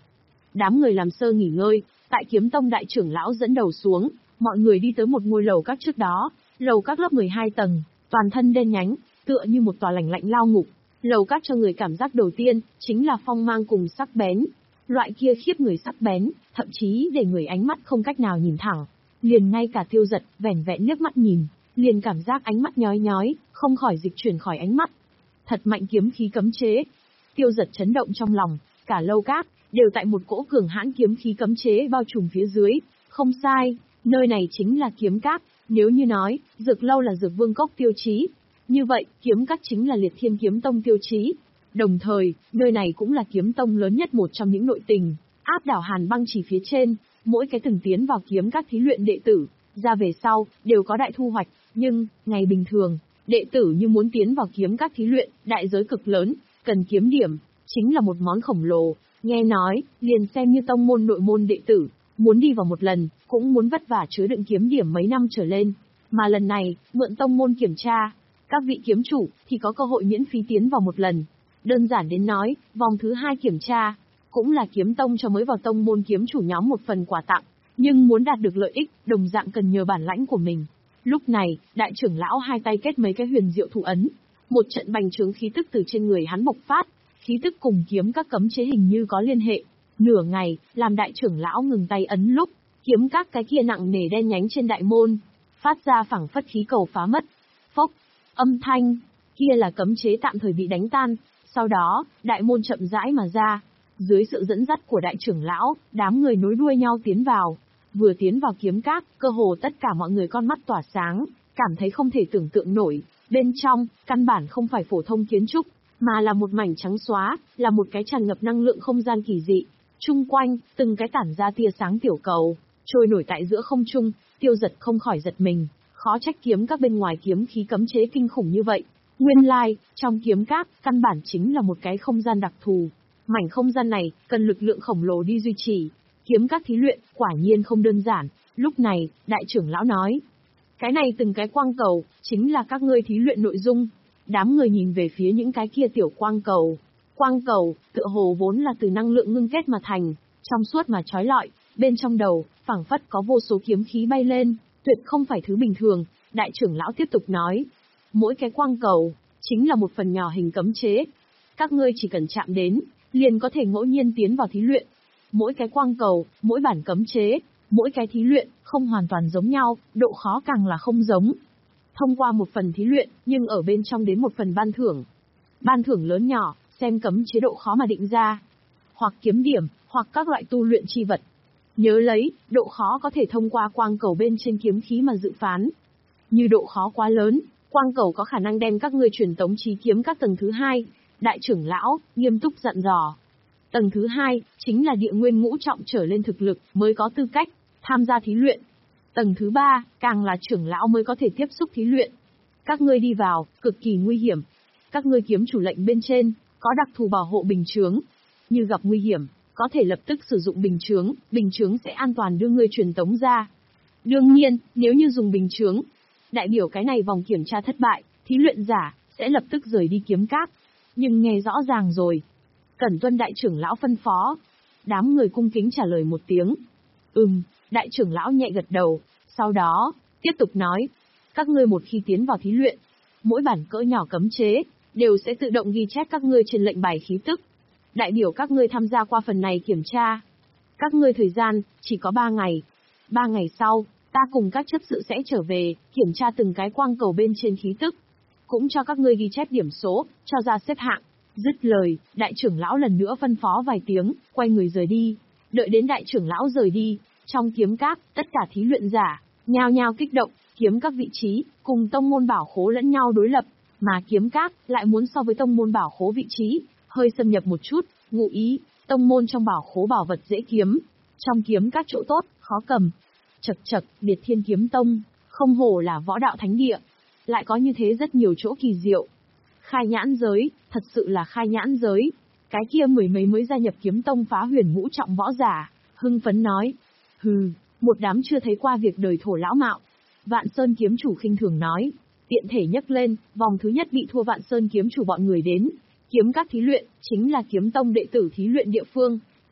Đám người làm sơ nghỉ ngơi, tại Kiếm Tông đại trưởng lão dẫn đầu xuống, mọi người đi tới một ngôi lầu các trước đó, lầu các lớp mười hai tầng, toàn thân đen nhánh, tựa như một tòa lạnh lạnh lao ngục. Lầu các cho người cảm giác đầu tiên, chính là phong mang cùng sắc bén. Loại kia khiếp người sắc bén, thậm chí để người ánh mắt không cách nào nhìn thẳng. Liền ngay cả Tiêu Dật, vẻn vẹn liếc mắt nhìn, liền cảm giác ánh mắt nhói nhói, không khỏi dịch chuyển khỏi ánh mắt. Thật mạnh kiếm khí cấm chế. Tiêu Dật chấn động trong lòng, cả lâu các, đều tại một cỗ cường hãn kiếm khí cấm chế bao trùm phía dưới. Không sai, nơi này chính là kiếm các, nếu như nói, dược lâu là dược vương cốc tiêu chí. Như vậy, kiếm các chính là Liệt Thiên Kiếm Tông tiêu chí. Đồng thời, nơi này cũng là kiếm tông lớn nhất một trong những nội tình, áp đảo Hàn Băng Chỉ phía trên, mỗi cái từng tiến vào kiếm các thí luyện đệ tử, ra về sau, đều có đại thu hoạch, nhưng, ngày bình thường, đệ tử như muốn tiến vào kiếm các thí luyện, đại giới cực lớn, cần kiếm điểm, chính là một món khổng lồ, nghe nói, liền xem như tông môn nội môn đệ tử, muốn đi vào một lần, cũng muốn vất vả chứa đựng kiếm điểm mấy năm trở lên, mà lần này, mượn tông môn kiểm tra, các vị kiếm chủ, thì có cơ hội miễn phí tiến vào một lần. Đơn giản đến nói, vòng thứ hai kiểm tra, cũng là kiếm tông cho mới vào tông môn kiếm chủ nhóm một phần quà tặng, nhưng muốn đạt được lợi ích, đồng dạng cần nhờ bản lãnh của mình. Lúc này, đại trưởng lão hai tay kết mấy cái huyền diệu thủ ấn, một trận bành trướng khí tức từ trên người hắn bộc phát, khí tức cùng kiếm các cấm chế hình như có liên hệ. Nửa ngày, làm đại trưởng lão ngừng tay ấn lúc, kiếm các cái kia nặng nề đen nhánh trên đại môn, phát ra phảng phất khí cầu phá mất. Phốc, âm thanh, kia là cấm chế tạm thời bị đánh tan. Sau đó, đại môn chậm rãi mà ra, dưới sự dẫn dắt của đại trưởng lão, đám người nối đuôi nhau tiến vào. Vừa tiến vào kiếm các, cơ hồ tất cả mọi người con mắt tỏa sáng, cảm thấy không thể tưởng tượng nổi. Bên trong, căn bản không phải phổ thông kiến trúc, mà là một mảnh trắng xóa, là một cái tràn ngập năng lượng không gian kỳ dị. Chung quanh, từng cái tản ra tia sáng tiểu cầu, trôi nổi tại giữa không trung. Tiêu Dật không khỏi giật mình, khó trách kiếm các bên ngoài kiếm khí cấm chế kinh khủng như vậy. Nguyên lai, like, trong kiếm các, căn bản chính là một cái không gian đặc thù. Mảnh không gian này, cần lực lượng khổng lồ đi duy trì. Kiếm các thí luyện, quả nhiên không đơn giản. Lúc này, đại trưởng lão nói. Cái này từng cái quang cầu, chính là các ngươi thí luyện nội dung. Đám người nhìn về phía những cái kia tiểu quang cầu. Quang cầu, tựa hồ vốn là từ năng lượng ngưng kết mà thành, trong suốt mà chói lọi, bên trong đầu, phảng phất có vô số kiếm khí bay lên, tuyệt không phải thứ bình thường. Đại trưởng lão tiếp tục nói. Mỗi cái quang cầu, chính là một phần nhỏ hình cấm chế. Các ngươi chỉ cần chạm đến, liền có thể ngẫu nhiên tiến vào thí luyện. Mỗi cái quang cầu, mỗi bản cấm chế, mỗi cái thí luyện, không hoàn toàn giống nhau, độ khó càng là không giống. Thông qua một phần thí luyện, nhưng ở bên trong đến một phần ban thưởng. Ban thưởng lớn nhỏ, xem cấm chế độ khó mà định ra. Hoặc kiếm điểm, hoặc các loại tu luyện chi vật. Nhớ lấy, độ khó có thể thông qua quang cầu bên trên kiếm khí mà dự phán. Như độ khó quá lớn, quang cầu có khả năng đem các ngươi truyền tống chí kiếm các tầng thứ hai. Đại trưởng lão, nghiêm túc dặn dò. Tầng thứ hai, chính là địa nguyên ngũ trọng trở lên thực lực, mới có tư cách tham gia thí luyện. Tầng thứ ba, càng là trưởng lão mới có thể tiếp xúc thí luyện. Các ngươi đi vào, cực kỳ nguy hiểm. Các ngươi kiếm chủ lệnh bên trên, có đặc thù bảo hộ bình chướng. Như gặp nguy hiểm, có thể lập tức sử dụng bình chướng, bình chướng sẽ an toàn đưa ngươi truyền tống ra. Đương nhiên, nếu như dùng bình chướng, đại biểu cái này vòng kiểm tra thất bại, thí luyện giả sẽ lập tức rời đi kiếm các. Nhưng nghe rõ ràng rồi. Cẩn tuân đại trưởng lão phân phó. Đám người cung kính trả lời một tiếng. Ừm, đại trưởng lão nhẹ gật đầu. Sau đó, tiếp tục nói. Các ngươi một khi tiến vào thí luyện, mỗi bản cỡ nhỏ cấm chế, đều sẽ tự động ghi chép các ngươi trên lệnh bài khí tức. Đại biểu các ngươi tham gia qua phần này kiểm tra. Các ngươi thời gian, chỉ có ba ngày. Ba ngày sau, ta cùng các chấp sự sẽ trở về, kiểm tra từng cái quang cầu bên trên khí tức. Cũng cho các ngươi ghi chép điểm số, cho ra xếp hạng. Dứt lời, đại trưởng lão lần nữa phân phó vài tiếng, quay người rời đi. Đợi đến đại trưởng lão rời đi, trong kiếm các, tất cả thí luyện giả, nhao nhao kích động, kiếm các vị trí, cùng tông môn bảo khố lẫn nhau đối lập, mà kiếm các lại muốn so với tông môn bảo khố vị trí, hơi xâm nhập một chút, ngụ ý, tông môn trong bảo khố bảo vật dễ kiếm, trong kiếm các chỗ tốt, khó cầm. Chật chật, Liệt Thiên Kiếm Tông, không hổ là võ đạo thánh địa, lại có như thế rất nhiều chỗ kỳ diệu. Khai nhãn giới, thật sự là khai nhãn giới. Cái kia mười mấy mới gia nhập kiếm tông phá huyền ngũ trọng võ giả, hưng phấn nói. Hừ, một đám chưa thấy qua việc đời thổ lão mạo. Vạn Sơn kiếm chủ khinh thường nói. Tiện thể nhấc lên, vòng thứ nhất bị thua Vạn Sơn kiếm chủ bọn người đến. Kiếm các thí luyện, chính là kiếm tông đệ tử thí luyện địa phương.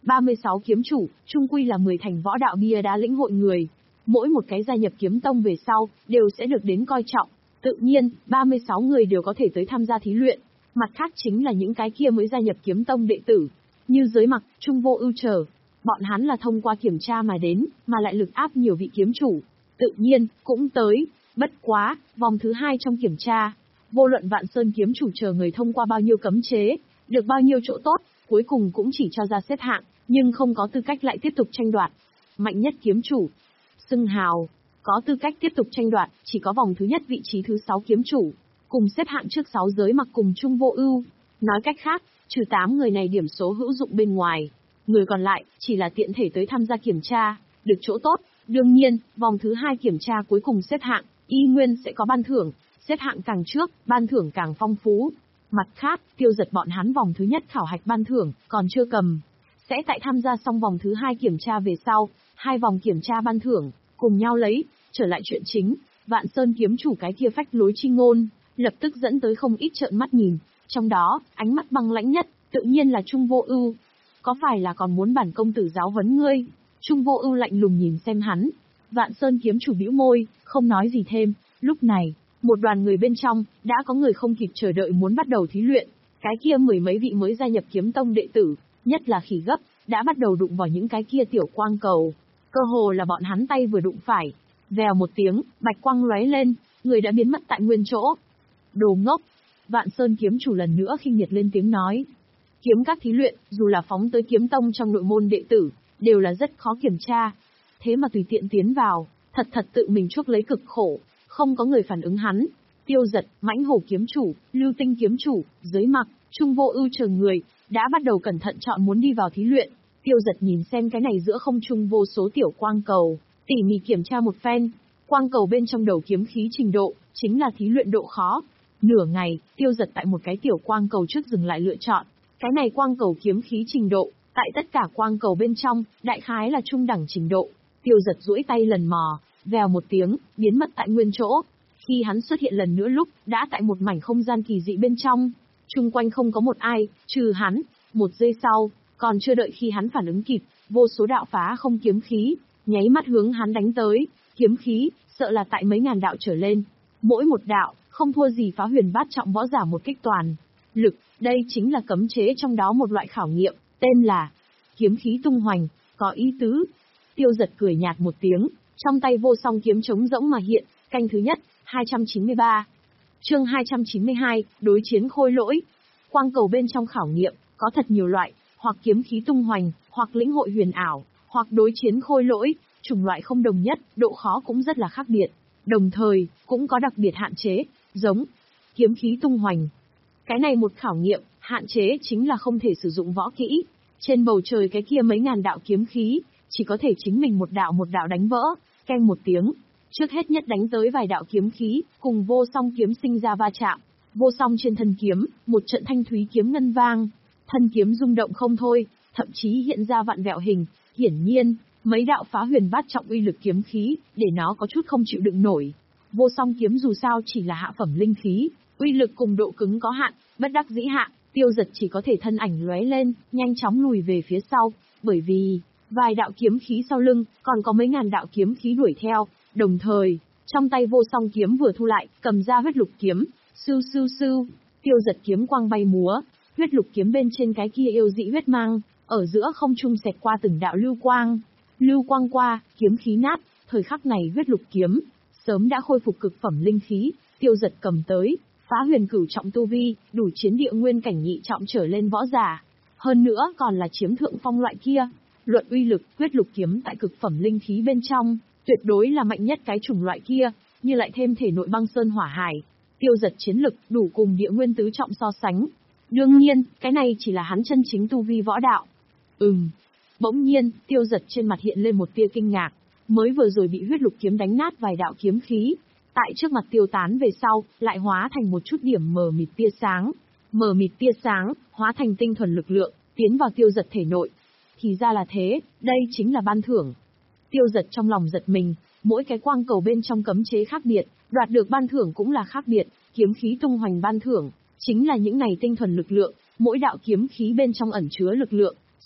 ba mươi sáu kiếm chủ, chung quy là mười thành võ đạo bia đá lĩnh hội người. Mỗi một cái gia nhập kiếm tông về sau, đều sẽ được đến coi trọng. Tự nhiên, ba mươi sáu người đều có thể tới tham gia thí luyện. Mặt khác chính là những cái kia mới gia nhập kiếm tông đệ tử. Như Giới Mặc, Trung Vô Ưu chờ. Bọn hắn là thông qua kiểm tra mà đến, mà lại lực áp nhiều vị kiếm chủ. Tự nhiên, cũng tới. Bất quá, vòng thứ hai trong kiểm tra. Vô luận Vạn Sơn kiếm chủ chờ người thông qua bao nhiêu cấm chế, được bao nhiêu chỗ tốt, cuối cùng cũng chỉ cho ra xếp hạng, nhưng không có tư cách lại tiếp tục tranh đoạt. Mạnh nhất kiếm chủ. Xưng hào. Có tư cách tiếp tục tranh đoạt, chỉ có vòng thứ nhất vị trí thứ sáu kiếm chủ. Cùng xếp hạng trước sáu Giới Mặc cùng Trung Vô Ưu. Nói cách khác, trừ tám người này điểm số hữu dụng bên ngoài. Người còn lại, chỉ là tiện thể tới tham gia kiểm tra, được chỗ tốt. Đương nhiên, vòng thứ hai kiểm tra cuối cùng xếp hạng, y nguyên sẽ có ban thưởng, xếp hạng càng trước, ban thưởng càng phong phú. Mặt khác, Tiêu Giật bọn hắn vòng thứ nhất khảo hạch ban thưởng, còn chưa cầm. Sẽ tại tham gia xong vòng thứ hai kiểm tra về sau, hai vòng kiểm tra ban thưởng, cùng nhau lấy. Trở lại chuyện chính, Vạn Sơn kiếm chủ cái kia phách lối chi ngôn, lập tức dẫn tới không ít trợn mắt nhìn. Trong đó, ánh mắt băng lãnh nhất, tự nhiên là Trung Vô Ưu. Có phải là còn muốn bản công tử giáo huấn ngươi? Trung Vô Ưu lạnh lùng nhìn xem hắn. Vạn Sơn kiếm chủ bĩu môi, không nói gì thêm. Lúc này, một đoàn người bên trong, đã có người không kịp chờ đợi muốn bắt đầu thí luyện. Cái kia mười mấy vị mới gia nhập kiếm tông đệ tử, nhất là Khỉ Gấp, đã bắt đầu đụng vào những cái kia tiểu quang cầu. Cơ hồ là bọn hắn tay vừa đụng phải. Vèo một tiếng, bạch quang lóe lên, người đã biến mất tại nguyên chỗ. Đồ ngốc! Vạn Sơn kiếm chủ lần nữa khinh miệt lên tiếng nói. Kiếm các thí luyện, dù là phóng tới kiếm tông trong nội môn đệ tử, đều là rất khó kiểm tra. Thế mà tùy tiện tiến vào, thật thật tự mình chuốc lấy cực khổ, không có người phản ứng hắn. Tiêu Giật, Mãnh Hổ kiếm chủ, Lưu Tinh kiếm chủ, Giới Mặc, Trung Vô Ưu chờ người, đã bắt đầu cẩn thận chọn muốn đi vào thí luyện. Tiêu Giật nhìn xem cái này giữa không trung vô số tiểu quang cầu, tỉ mỉ kiểm tra một phen. Quang cầu bên trong đầu kiếm khí trình độ, chính là thí luyện độ khó. Nửa ngày, Tiêu Giật tại một cái tiểu quang cầu trước dừng lại lựa chọn. Cái này quang cầu kiếm khí trình độ, tại tất cả quang cầu bên trong, đại khái là trung đẳng trình độ. Tiêu Giật duỗi tay lần mò, vèo một tiếng, biến mất tại nguyên chỗ. Khi hắn xuất hiện lần nữa lúc, đã tại một mảnh không gian kỳ dị bên trong. Chung quanh không có một ai, trừ hắn. Một giây sau, còn chưa đợi khi hắn phản ứng kịp, vô số đạo phá không kiếm khí, nháy mắt hướng hắn đánh tới. Kiếm khí, sợ là tại mấy ngàn đạo trở lên. Mỗi một đạo, không thua gì Phá Huyền Bát Trọng võ giả một kích toàn lực. Đây chính là cấm chế trong đó một loại khảo nghiệm, tên là kiếm khí tung hoành, có ý tứ. Tiêu Giật cười nhạt một tiếng, trong tay vô song kiếm trống rỗng mà hiện, canh thứ nhất, hai trăm chín mươi ba. Chương hai trăm chín mươi hai, đối chiến khôi lỗi. Quang cầu bên trong khảo nghiệm, có thật nhiều loại, hoặc kiếm khí tung hoành, hoặc lĩnh hội huyền ảo, hoặc đối chiến khôi lỗi, chủng loại không đồng nhất, độ khó cũng rất là khác biệt. Đồng thời, cũng có đặc biệt hạn chế, giống kiếm khí tung hoành. Cái này một khảo nghiệm, hạn chế chính là không thể sử dụng võ kỹ. Trên bầu trời cái kia mấy ngàn đạo kiếm khí, chỉ có thể chính mình một đạo một đạo đánh vỡ, keng một tiếng. Trước hết nhất đánh tới vài đạo kiếm khí, cùng vô song kiếm sinh ra va chạm. Vô song trên thân kiếm, một trận thanh thúy kiếm ngân vang. Thân kiếm rung động không thôi, thậm chí hiện ra vặn vẹo hình. Hiển nhiên, mấy đạo Phá Huyền Bát Trọng uy lực kiếm khí, để nó có chút không chịu đựng nổi. Vô song kiếm dù sao chỉ là hạ phẩm linh khí, uy lực cùng độ cứng có hạn, bất đắc dĩ hạn, Tiêu Giật chỉ có thể thân ảnh lóe lên, nhanh chóng lùi về phía sau, bởi vì vài đạo kiếm khí sau lưng, còn có mấy ngàn đạo kiếm khí đuổi theo, đồng thời, trong tay vô song kiếm vừa thu lại, cầm ra huyết lục kiếm, sưu sưu sưu, Tiêu Giật kiếm quang bay múa, huyết lục kiếm bên trên cái kia yêu dị huyết mang, ở giữa không trung xẹt qua từng đạo lưu quang, lưu quang qua, kiếm khí nát, thời khắc này huyết lục kiếm sớm đã khôi phục cực phẩm linh khí, Tiêu Giật cầm tới, Phá Huyền cửu trọng tu vi, đủ chiến địa nguyên cảnh nhị trọng trở lên võ giả. Hơn nữa còn là chiếm thượng phong loại kia. Luận uy lực, huyết lục kiếm tại cực phẩm linh khí bên trong, tuyệt đối là mạnh nhất cái chủng loại kia, như lại thêm thể nội băng sơn hỏa hải. Tiêu Giật chiến lực đủ cùng địa nguyên tứ trọng so sánh. Đương nhiên, cái này chỉ là hắn chân chính tu vi võ đạo. Ừm. Bỗng nhiên, Tiêu Giật trên mặt hiện lên một tia kinh ngạc. Mới vừa rồi bị huyết lục kiếm đánh nát vài đạo kiếm khí. Tại trước mặt tiêu tán về sau, lại hóa thành một chút điểm mờ mịt tia sáng. Mờ mịt tia sáng, hóa thành tinh thuần lực lượng, tiến vào Tiêu Giật thể nội. Thì ra là thế, đây chính là ban thưởng. Tiêu Giật trong lòng giật mình, mỗi cái quang cầu bên trong cấm chế khác biệt, đoạt được ban thưởng cũng là khác biệt, kiếm khí tung hoành ban thưởng, chính là những này tinh thuần lực lượng, mỗi đạo kiếm khí bên trong ẩn chứa lực lượng,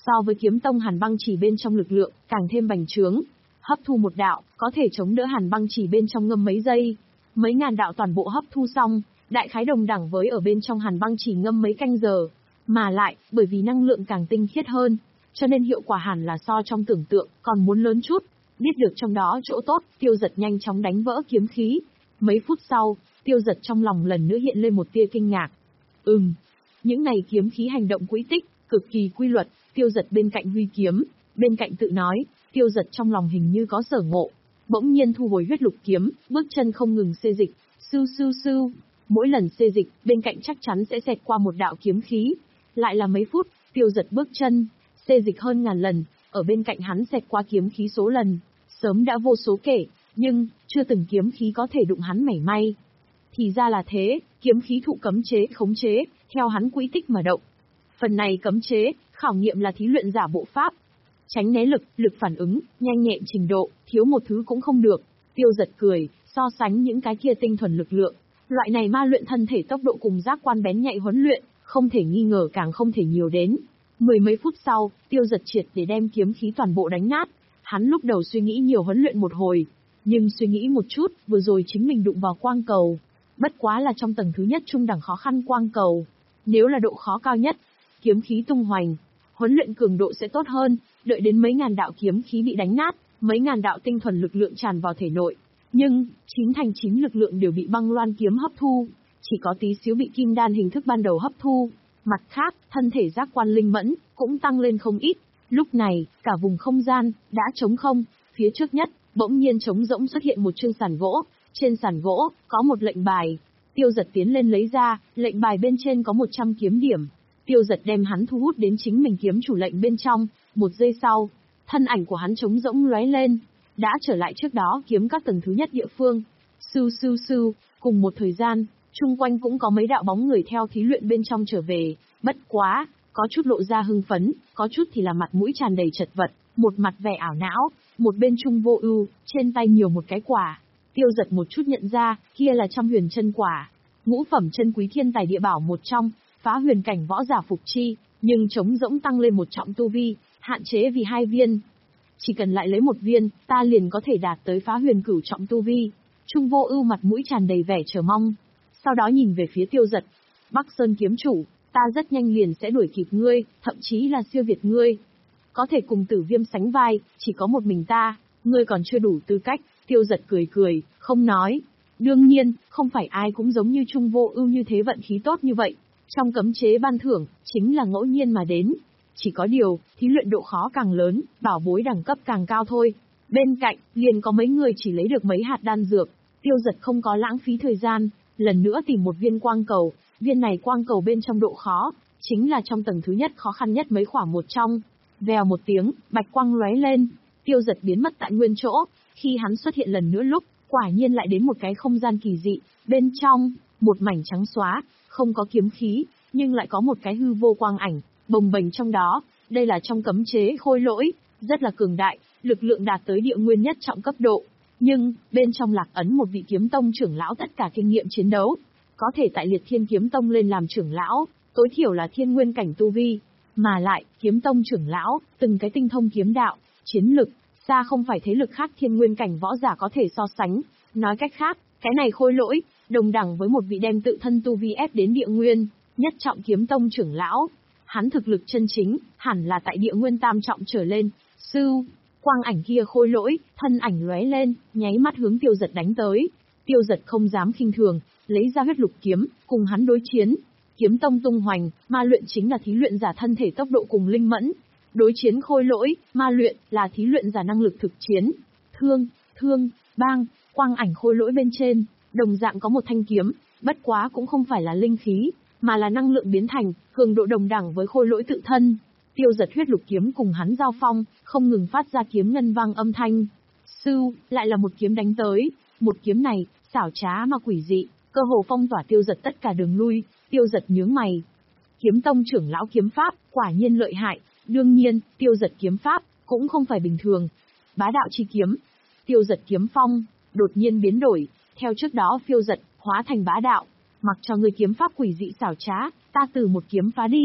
So với kiếm tông hàn băng chỉ bên trong lực lượng, càng thêm bành trướng. Hấp thu một đạo, có thể chống đỡ hàn băng chỉ bên trong ngâm mấy giây. Mấy ngàn đạo toàn bộ hấp thu xong, đại khái đồng đẳng với ở bên trong hàn băng chỉ ngâm mấy canh giờ. Mà lại, bởi vì năng lượng càng tinh khiết hơn, cho nên hiệu quả hẳn là so trong tưởng tượng, còn muốn lớn chút. Biết được trong đó chỗ tốt, Tiêu Dật nhanh chóng đánh vỡ kiếm khí. Mấy phút sau, Tiêu Dật trong lòng lần nữa hiện lên một tia kinh ngạc. Ừm, những này kiếm khí hành động quỹ tích, cực kỳ quy luật. Tiêu Dật bên cạnh huy kiếm, bên cạnh tự nói, Tiêu Dật trong lòng hình như có sở ngộ. Bỗng nhiên thu hồi huyết lục kiếm, bước chân không ngừng xê dịch, sưu sưu sưu. Mỗi lần xê dịch, bên cạnh chắc chắn sẽ xẹt qua một đạo kiếm khí. Lại là mấy phút, Tiêu Dật bước chân, xê dịch hơn ngàn lần, ở bên cạnh hắn xẹt qua kiếm khí số lần, sớm đã vô số kể, nhưng, chưa từng kiếm khí có thể đụng hắn mảy may. Thì ra là thế, kiếm khí thụ cấm chế khống chế, theo hắn quỹ tích mà động. Phần này cấm chế, khảo nghiệm là thí luyện giả bộ pháp. Tránh né lực, lực phản ứng, nhanh nhẹn trình độ, thiếu một thứ cũng không được. Tiêu Dật cười, so sánh những cái kia tinh thuần lực lượng. Loại này ma luyện thân thể tốc độ cùng giác quan bén nhạy huấn luyện, không thể nghi ngờ càng không thể nhiều đến. Mười mấy phút sau, Tiêu Dật triệt để đem kiếm khí toàn bộ đánh nát. Hắn lúc đầu suy nghĩ nhiều huấn luyện một hồi, nhưng suy nghĩ một chút, vừa rồi chính mình đụng vào quang cầu. Bất quá là trong tầng thứ nhất trung đẳng khó khăn quang cầu. Nếu là độ khó cao nhất, kiếm khí tung hoành, huấn luyện cường độ sẽ tốt hơn, đợi đến mấy ngàn đạo kiếm khí bị đánh nát, mấy ngàn đạo tinh thuần lực lượng tràn vào thể nội. Nhưng, chín thành chín lực lượng đều bị băng loan kiếm hấp thu, chỉ có tí xíu bị kim đan hình thức ban đầu hấp thu. Mặt khác, thân thể giác quan linh mẫn, cũng tăng lên không ít. Lúc này, cả vùng không gian, đã trống không, phía trước nhất, bỗng nhiên trống rỗng xuất hiện một chương sàn gỗ, trên sàn gỗ, có một lệnh bài. Tiêu Dật tiến lên lấy ra, lệnh bài bên trên có một trăm kiếm điểm. Tiêu Dật đem hắn thu hút đến chính mình kiếm chủ lệnh bên trong, một giây sau, thân ảnh của hắn trống rỗng lóe lên, đã trở lại trước đó kiếm các tầng thứ nhất địa phương. Sưu sưu sưu, cùng một thời gian, chung quanh cũng có mấy đạo bóng người theo thí luyện bên trong trở về, bất quá, có chút lộ ra hưng phấn, có chút thì là mặt mũi tràn đầy chật vật, một mặt vẻ ảo não, một bên Trung Vô Ưu, trên tay nhiều một cái quả. Tiêu Dật một chút nhận ra, kia là trăm huyền chân quả, ngũ phẩm chân quý thiên tài địa bảo một trong, phá huyền cảnh võ giả phục chi, nhưng chống rỗng tăng lên một trọng tu vi, hạn chế vì hai viên. Chỉ cần lại lấy một viên, ta liền có thể đạt tới phá huyền cửu trọng tu vi. Trung Vô Ưu mặt mũi tràn đầy vẻ chờ mong, sau đó nhìn về phía Tiêu Dật. Bắc Sơn kiếm chủ, ta rất nhanh liền sẽ đuổi kịp ngươi, thậm chí là siêu việt ngươi. Có thể cùng Tử Viêm sánh vai, chỉ có một mình ta, ngươi còn chưa đủ tư cách. Tiêu Dật cười cười, không nói. Đương nhiên, không phải ai cũng giống như Trung Vô Ưu như thế vận khí tốt như vậy. Trong cấm chế ban thưởng, chính là ngẫu nhiên mà đến. Chỉ có điều, thí luyện độ khó càng lớn, bảo bối đẳng cấp càng cao thôi. Bên cạnh, liền có mấy người chỉ lấy được mấy hạt đan dược. Tiêu Dật không có lãng phí thời gian, lần nữa tìm một viên quang cầu. Viên này quang cầu bên trong độ khó, chính là trong tầng thứ nhất khó khăn nhất mấy khoảng một trong. Vèo một tiếng, bạch quang lóe lên, Tiêu Dật biến mất tại nguyên chỗ. Khi hắn xuất hiện lần nữa lúc, quả nhiên lại đến một cái không gian kỳ dị, bên trong, một mảnh trắng xóa, không có kiếm khí, nhưng lại có một cái hư vô quang ảnh, bồng bềnh trong đó. Đây là trong cấm chế khôi lỗi, rất là cường đại, lực lượng đạt tới địa nguyên nhất trọng cấp độ. Nhưng, bên trong lạc ấn một vị kiếm tông trưởng lão tất cả kinh nghiệm chiến đấu. Có thể tại Liệt Thiên Kiếm Tông lên làm trưởng lão, tối thiểu là thiên nguyên cảnh tu vi. Mà lại, kiếm tông trưởng lão, từng cái tinh thông kiếm đạo, chiến lực, xa không phải thế lực khác thiên nguyên cảnh võ giả có thể so sánh. Nói cách khác, cái này khôi lỗi, đồng đẳng với một vị đem tự thân tu vi ép đến địa nguyên, nhất trọng kiếm tông trưởng lão. Hắn thực lực chân chính, hẳn là tại địa nguyên tam trọng trở lên. Sưu, quang ảnh kia khôi lỗi, thân ảnh lóe lên, nháy mắt hướng Tiêu Dật đánh tới. Tiêu Dật không dám khinh thường, lấy ra huyết lục kiếm, cùng hắn đối chiến. Kiếm tông tung hoành, ma luyện chính là thí luyện giả thân thể tốc độ cùng linh mẫn. Đối chiến khôi lỗi, ma luyện, là thí luyện giả năng lực thực chiến. Thương, thương, bang, quang ảnh khôi lỗi bên trên, đồng dạng có một thanh kiếm, bất quá cũng không phải là linh khí, mà là năng lượng biến thành, cường độ đồng đẳng với khôi lỗi tự thân. Tiêu Dật huyết lục kiếm cùng hắn giao phong, không ngừng phát ra kiếm ngân vang âm thanh. Sưu, lại là một kiếm đánh tới, một kiếm này, xảo trá mà quỷ dị, cơ hồ phong tỏa Tiêu Dật tất cả đường lui. Tiêu Dật nhướng mày. Kiếm tông trưởng lão kiếm pháp, quả nhiên lợi hại. Đương nhiên, Tiêu Dật kiếm pháp, cũng không phải bình thường. Bá đạo chi kiếm. Tiêu Dật kiếm phong, đột nhiên biến đổi. Theo trước đó phiêu giật, hóa thành bá đạo. Mặc cho người kiếm pháp quỷ dị xảo trá, ta từ một kiếm phá đi.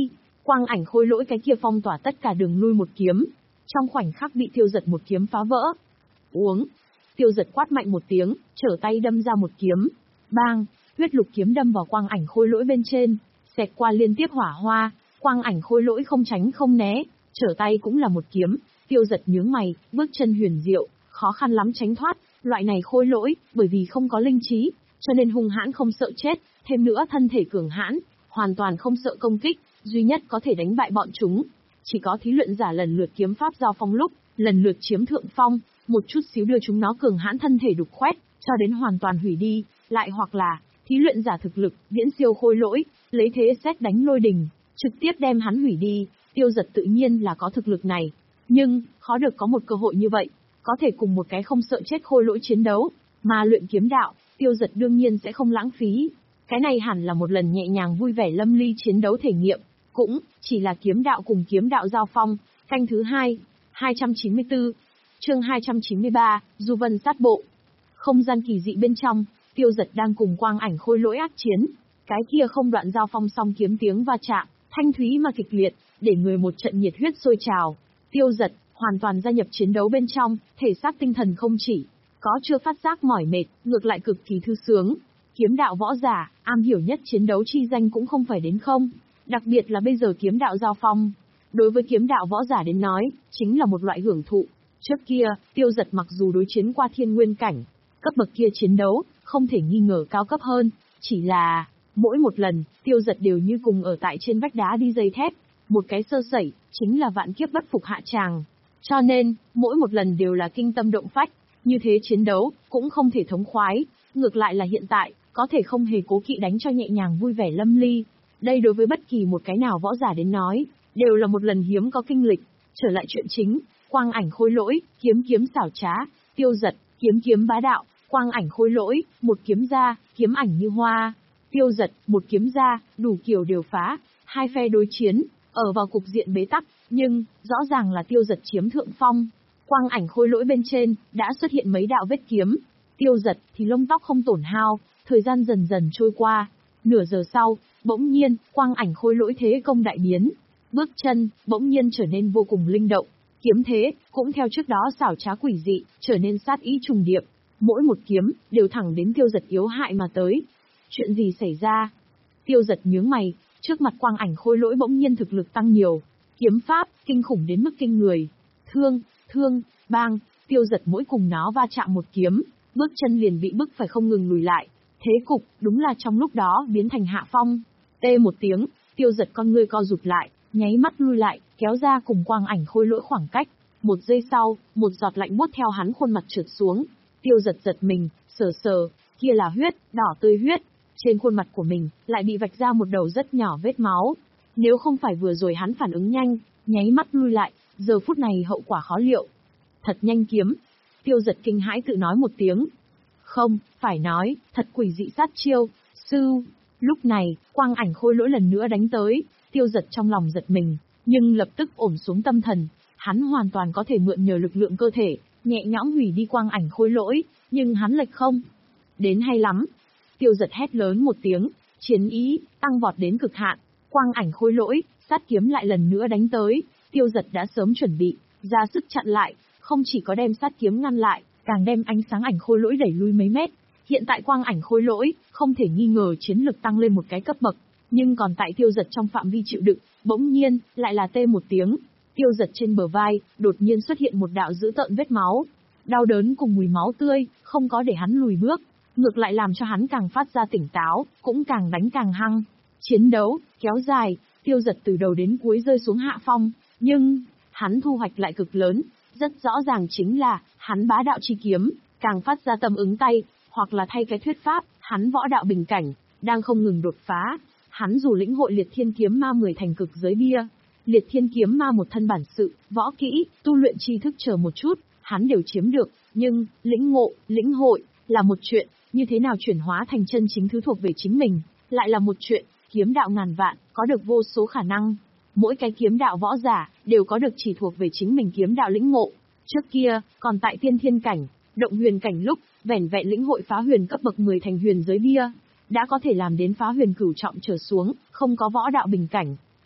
Quang ảnh khôi lỗi cái kia phong tỏa tất cả đường lui một kiếm, trong khoảnh khắc bị Tiêu Giật một kiếm phá vỡ. Uống! Tiêu Giật quát mạnh một tiếng, trở tay đâm ra một kiếm. Bang! Huyết lục kiếm đâm vào quang ảnh khôi lỗi bên trên, xẹt qua liên tiếp hỏa hoa, quang ảnh khôi lỗi không tránh không né, trở tay cũng là một kiếm. Tiêu Giật nhướng mày, bước chân huyền diệu, khó khăn lắm tránh thoát. Loại này khôi lỗi, bởi vì không có linh trí, cho nên hung hãn không sợ chết, thêm nữa thân thể cường hãn, hoàn toàn không sợ công kích, duy nhất có thể đánh bại bọn chúng. Chỉ có thí luyện giả lần lượt kiếm pháp giao phong lúc, lần lượt chiếm thượng phong, một chút xíu đưa chúng nó cường hãn thân thể đục khoét, cho đến hoàn toàn hủy đi, lại hoặc là, thí luyện giả thực lực, viễn siêu khôi lỗi, lấy thế xét đánh lôi đình, trực tiếp đem hắn hủy đi. Tiêu Giật tự nhiên là có thực lực này, nhưng, khó được có một cơ hội như vậy, có thể cùng một cái không sợ chết khôi lỗi chiến đấu, mà luyện kiếm đạo, Tiêu Giật đương nhiên sẽ không lãng phí. Cái này hẳn là một lần nhẹ nhàng vui vẻ lâm ly chiến đấu thể nghiệm, cũng chỉ là kiếm đạo cùng kiếm đạo giao phong. Canh thứ hai, hai trăm chín mươi tư, chương hai trăm chín mươi ba, Du Vân sát bộ. Không gian kỳ dị bên trong, Tiêu Giật đang cùng quang ảnh khôi lỗi ác chiến. Cái kia không đoạn giao phong song kiếm tiếng va chạm, thanh thúy mà kịch liệt, để người một trận nhiệt huyết sôi trào. Tiêu Giật hoàn toàn gia nhập chiến đấu bên trong, thể xác tinh thần không chỉ có chưa phát giác mỏi mệt, ngược lại cực kỳ thư sướng. Kiếm đạo võ giả, am hiểu nhất chiến đấu chi danh cũng không phải đến không. Đặc biệt là bây giờ kiếm đạo giao phong, đối với kiếm đạo võ giả đến nói, chính là một loại hưởng thụ. Trước kia, Tiêu Giật mặc dù đối chiến qua thiên nguyên cảnh, cấp bậc kia chiến đấu, không thể nghi ngờ cao cấp hơn, chỉ là, mỗi một lần, Tiêu Giật đều như cùng ở tại trên vách đá đi dây thép, một cái sơ sẩy, chính là vạn kiếp bất phục hạ tràng. Cho nên, mỗi một lần đều là kinh tâm động phách, như thế chiến đấu, cũng không thể thống khoái, ngược lại là hiện tại, có thể không hề cố kỵ đánh cho nhẹ nhàng vui vẻ lâm ly. Đây đối với bất kỳ một cái nào võ giả đến nói, đều là một lần hiếm có kinh lịch. Trở lại chuyện chính, quang ảnh khôi lỗi, kiếm kiếm xảo trá, Tiêu Giật, kiếm kiếm bá đạo, quang ảnh khôi lỗi, một kiếm ra, kiếm ảnh như hoa. Tiêu Giật, một kiếm ra, đủ kiểu đều phá, hai phe đối chiến, ở vào cục diện bế tắc, nhưng, rõ ràng là Tiêu Giật chiếm thượng phong. Quang ảnh khôi lỗi bên trên, đã xuất hiện mấy đạo vết kiếm. Tiêu Giật thì lông tóc không tổn hao, thời gian dần dần trôi qua. Nửa giờ sau, bỗng nhiên, quang ảnh khôi lỗi thế công đại biến. Bước chân, bỗng nhiên trở nên vô cùng linh động. Kiếm thế, cũng theo trước đó xảo trá quỷ dị, trở nên sát ý trùng điệp. Mỗi một kiếm, đều thẳng đến Tiêu Giật yếu hại mà tới. Chuyện gì xảy ra? Tiêu Giật nhướng mày, trước mặt quang ảnh khôi lỗi bỗng nhiên thực lực tăng nhiều. Kiếm pháp, kinh khủng đến mức kinh người. Thương, thương, bang, Tiêu Giật mỗi cùng nó va chạm một kiếm, bước chân liền bị bức phải không ngừng lùi lại. Thế cục, đúng là trong lúc đó biến thành hạ phong. Tê một tiếng, Tiêu Giật con ngươi co rụt lại, nháy mắt lui lại, kéo ra cùng quang ảnh khôi lỗi khoảng cách. Một giây sau, một giọt lạnh buốt theo hắn khuôn mặt trượt xuống. Tiêu Giật giật mình, sờ sờ, kia là huyết, đỏ tươi huyết. Trên khuôn mặt của mình, lại bị vạch ra một đầu rất nhỏ vết máu. Nếu không phải vừa rồi hắn phản ứng nhanh, nháy mắt lui lại, giờ phút này hậu quả khó liệu. Thật nhanh kiếm. Tiêu Giật kinh hãi tự nói một tiếng. Không, phải nói, thật quỷ dị sát chiêu, sư. Lúc này, quang ảnh khôi lỗi lần nữa đánh tới, Tiêu Giật trong lòng giật mình, nhưng lập tức ổn xuống tâm thần. Hắn hoàn toàn có thể mượn nhờ lực lượng cơ thể, nhẹ nhõm hủy đi quang ảnh khôi lỗi, nhưng hắn lệch không. Đến hay lắm. Tiêu Giật hét lớn một tiếng, chiến ý, tăng vọt đến cực hạn. Quang ảnh khôi lỗi, sát kiếm lại lần nữa đánh tới, Tiêu Giật đã sớm chuẩn bị, ra sức chặn lại, không chỉ có đem sát kiếm ngăn lại, càng đem ánh sáng ảnh khôi lỗi đẩy lui mấy mét. Hiện tại quang ảnh khôi lỗi, không thể nghi ngờ chiến lực tăng lên một cái cấp bậc, nhưng còn tại Tiêu Giật trong phạm vi chịu đựng, bỗng nhiên, lại là tê một tiếng. Tiêu Giật trên bờ vai, đột nhiên xuất hiện một đạo dữ tợn vết máu. Đau đớn cùng mùi máu tươi, không có để hắn lùi bước, ngược lại làm cho hắn càng phát ra tỉnh táo, cũng càng đánh càng hăng. Chiến đấu, kéo dài, Tiêu Giật từ đầu đến cuối rơi xuống hạ phong, nhưng, hắn thu hoạch lại cực lớn, rất rõ ràng chính là, hắn bá đạo chi kiếm, càng phát ra tâm ứng tay, hoặc là thay cái thuyết pháp, hắn võ đạo bình cảnh, đang không ngừng đột phá. Hắn dù lĩnh hội liệt thiên kiếm ma mười thành cực giới bia, liệt thiên kiếm ma một thân bản sự, võ kỹ, tu luyện tri thức chờ một chút, hắn đều chiếm được, nhưng, lĩnh ngộ, lĩnh hội, là một chuyện, như thế nào chuyển hóa thành chân chính thứ thuộc về chính mình, lại là một chuyện. Kiếm đạo ngàn vạn, có được vô số khả năng. Mỗi cái kiếm đạo võ giả, đều có được chỉ thuộc về chính mình kiếm đạo lĩnh ngộ. Trước kia, còn tại tiên thiên cảnh, động huyền cảnh lúc, vẻn vẹn lĩnh hội phá huyền cấp bậc mười thành huyền giới bia, đã có thể làm đến phá huyền cửu trọng trở xuống, không có võ đạo bình cảnh.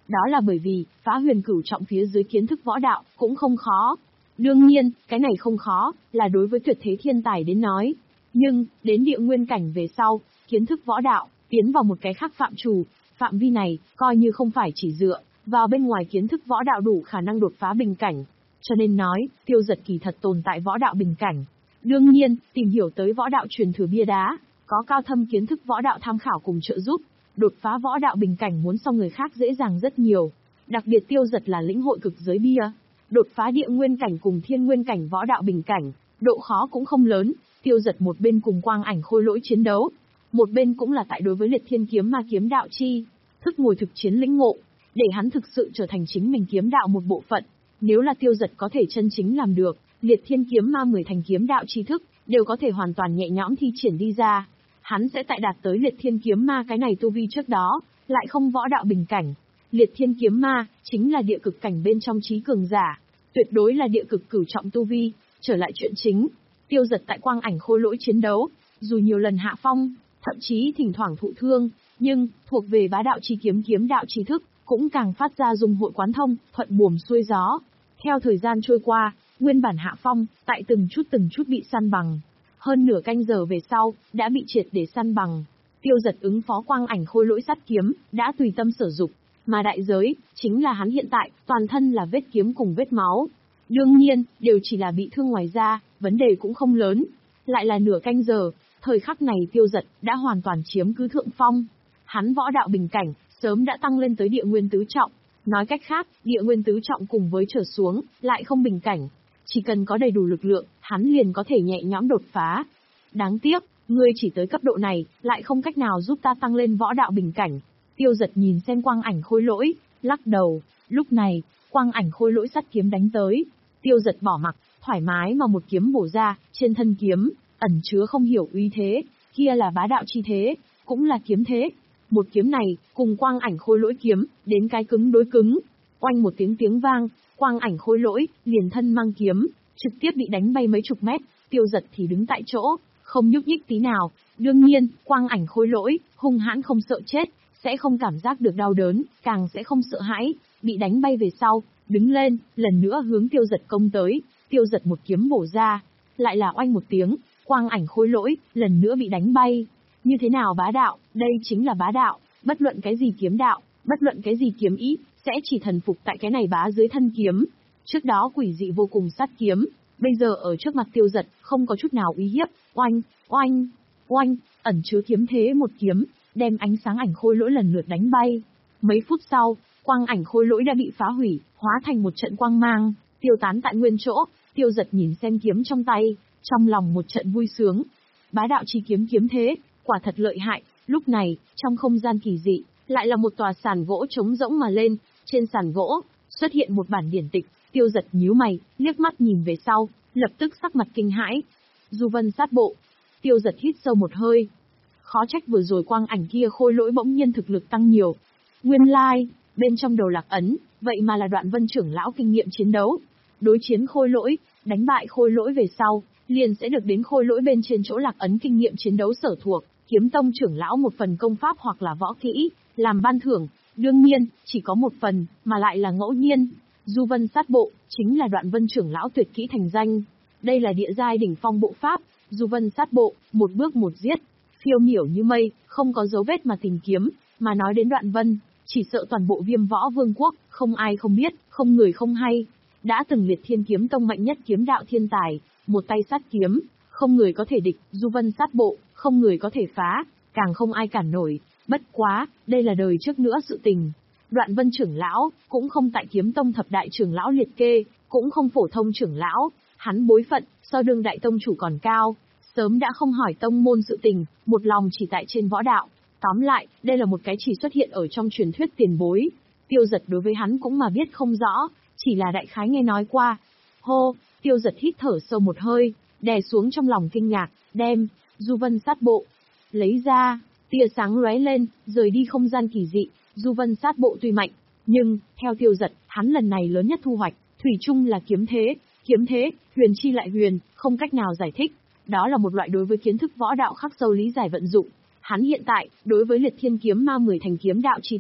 Đó là bởi vì, phá huyền cửu trọng phía dưới kiến thức võ đạo, cũng không khó. Đương nhiên, cái này không khó, là đối với tuyệt thế thiên tài đến nói. Nhưng, đến địa nguyên cảnh về sau, kiến thức võ đạo, tiến vào một cái khác phạm trù, phạm vi này, coi như không phải chỉ dựa vào bên ngoài kiến thức võ đạo đủ khả năng đột phá bình cảnh. Cho nên nói, Tiêu Giật kỳ thật tồn tại võ đạo bình cảnh. Đương nhiên, tìm hiểu tới võ đạo truyền thừa bia đá, có cao thâm kiến thức võ đạo tham khảo cùng trợ giúp, đột phá võ đạo bình cảnh muốn so người khác dễ dàng rất nhiều. Đặc biệt Tiêu Giật là lĩnh hội cực giới bia, đột phá địa nguyên cảnh cùng thiên nguyên cảnh võ đạo bình cảnh, độ khó cũng không lớn. Tiêu Giật một bên cùng Quang Ảnh Khôi Lỗi chiến đấu, một bên cũng là tại đối với Liệt Thiên Kiếm Ma kiếm đạo chi thức ngồi thực chiến lĩnh ngộ, để hắn thực sự trở thành chính mình kiếm đạo một bộ phận. Nếu là Tiêu Giật có thể chân chính làm được, Liệt Thiên Kiếm Ma mười thành kiếm đạo chi thức đều có thể hoàn toàn nhẹ nhõm thi triển đi ra. Hắn sẽ tại đạt tới Liệt Thiên Kiếm Ma cái này tu vi trước đó, lại không võ đạo bình cảnh. Liệt Thiên Kiếm Ma chính là địa cực cảnh bên trong trí cường giả, tuyệt đối là địa cực cửu trọng tu vi. Trở lại chuyện chính, Tiêu Giật tại Quang Ảnh Khôi Lỗi chiến đấu, dù nhiều lần hạ phong, thậm chí thỉnh thoảng thụ thương, nhưng thuộc về bá đạo chi kiếm kiếm đạo chi thức, cũng càng phát ra dung hội quán thông, thuận buồm xuôi gió. Theo thời gian trôi qua, nguyên bản hạ phong, tại từng chút từng chút bị săn bằng. Hơn nửa canh giờ về sau, đã bị triệt để săn bằng. Tiêu Giật ứng phó Quang Ảnh Khôi Lỗi sát kiếm, đã tùy tâm sử dụng, mà đại giới, chính là hắn hiện tại, toàn thân là vết kiếm cùng vết máu. Đương nhiên, đều chỉ là bị thương ngoài da, vấn đề cũng không lớn. Lại là nửa canh giờ, thời khắc này Tiêu Giật đã hoàn toàn chiếm cứ thượng phong. Hắn võ đạo bình cảnh, sớm đã tăng lên tới địa nguyên tứ trọng. Nói cách khác, địa nguyên tứ trọng cùng với trở xuống, lại không bình cảnh. Chỉ cần có đầy đủ lực lượng, hắn liền có thể nhẹ nhõm đột phá. Đáng tiếc, ngươi chỉ tới cấp độ này, lại không cách nào giúp ta tăng lên võ đạo bình cảnh. Tiêu Giật nhìn xem Quang Ảnh Khôi Lỗi, lắc đầu. Lúc này, Quang Ảnh Khôi Lỗi sắt kiếm đánh tới. Tiêu Giật bỏ mặc, thoải mái mà một kiếm bổ ra, trên thân kiếm, ẩn chứa không hiểu uy thế, kia là bá đạo chi thế, cũng là kiếm thế. Một kiếm này, cùng Quang Ảnh Khôi Lỗi kiếm, đến cái cứng đối cứng. Oanh một tiếng tiếng vang, Quang Ảnh Khôi Lỗi, liền thân mang kiếm, trực tiếp bị đánh bay mấy chục mét. Tiêu Giật thì đứng tại chỗ, không nhúc nhích tí nào. Đương nhiên, Quang Ảnh Khôi Lỗi, hung hãn không sợ chết, sẽ không cảm giác được đau đớn, càng sẽ không sợ hãi, bị đánh bay về sau, đứng lên, lần nữa hướng Tiêu Giật công tới. Tiêu Giật một kiếm bổ ra, lại là oanh một tiếng, Quang Ảnh Khôi Lỗi, lần nữa bị đánh bay. Như thế nào bá đạo, đây chính là bá đạo, bất luận cái gì kiếm đạo, bất luận cái gì kiếm ý, sẽ chỉ thần phục tại cái này bá dưới thân kiếm. Trước đó quỷ dị vô cùng sát kiếm, bây giờ ở trước mặt Tiêu Giật, không có chút nào uy hiếp, oanh, oanh, oanh, ẩn chứa kiếm thế một kiếm, đem ánh sáng ảnh khôi lỗi lần lượt đánh bay. Mấy phút sau, Quang Ảnh Khôi Lỗi đã bị phá hủy, hóa thành một trận quang mang, tiêu tán tại nguyên chỗ. Tiêu Giật nhìn xem kiếm trong tay, trong lòng một trận vui sướng. Bá đạo chi kiếm kiếm thế, quả thật lợi hại. Lúc này, trong không gian kỳ dị, lại là một tòa sàn gỗ trống rỗng mà lên. Trên sàn gỗ, xuất hiện một bản điển tịch. Tiêu Giật nhíu mày, liếc mắt nhìn về sau, lập tức sắc mặt kinh hãi. Du Vân Sát Bộ. Tiêu Giật hít sâu một hơi. Khó trách vừa rồi Quang Ảnh kia Khôi Lỗi bỗng nhiên thực lực tăng nhiều. Nguyên lai, like, bên trong đầu lạc ấn, vậy mà là Đoạn Vân trưởng lão kinh nghiệm chiến đấu. Đối chiến Khôi Lỗi, đánh bại Khôi Lỗi về sau, liền sẽ được đến Khôi Lỗi bên trên chỗ lạc ấn kinh nghiệm chiến đấu sở thuộc, Kiếm Tông trưởng lão một phần công pháp hoặc là võ kỹ, làm ban thưởng. Đương nhiên, chỉ có một phần, mà lại là ngẫu nhiên. Du Vân Sát Bộ, chính là Đoạn Vân trưởng lão tuyệt kỹ thành danh. Đây là địa giai đỉnh phong bộ pháp, Du Vân Sát Bộ, một bước một giết, phiêu miểu như mây, không có dấu vết mà tìm kiếm. Mà nói đến Đoạn Vân, chỉ sợ toàn bộ Viêm Võ Vương quốc, không ai không biết, không người không hay. Đã từng liệt Thiên Kiếm Tông mạnh nhất kiếm đạo thiên tài, một tay sát kiếm, không người có thể địch. Du Vân Sát Bộ, không người có thể phá, càng không ai cản nổi. Bất quá, đây là đời trước nữa sự tình. Đoạn Vân trưởng lão, cũng không tại Kiếm Tông thập đại trưởng lão liệt kê, cũng không phổ thông trưởng lão, hắn bối phận, so đương đại tông chủ còn cao, sớm đã không hỏi tông môn sự tình, một lòng chỉ tại trên võ đạo. Tóm lại, đây là một cái chỉ xuất hiện ở trong truyền thuyết tiền bối. Tiêu Giật đối với hắn cũng mà biết không rõ, chỉ là đại khái nghe nói qua. Hô, Tiêu Giật hít thở sâu một hơi, đè xuống trong lòng kinh ngạc, đem Du Vân Sát Bộ lấy ra, tia sáng lóe lên, rời đi không gian kỳ dị. Du Vân Sát Bộ tuy mạnh, nhưng theo Tiêu Giật, hắn lần này lớn nhất thu hoạch, thủy chung là kiếm thế. Kiếm thế, huyền chi lại huyền, không cách nào giải thích. Đó là một loại đối với kiến thức võ đạo khắc sâu lý giải vận dụng. Hắn hiện tại, đối với Liệt Thiên Kiếm Ma mười thành kiếm đạo tri thức,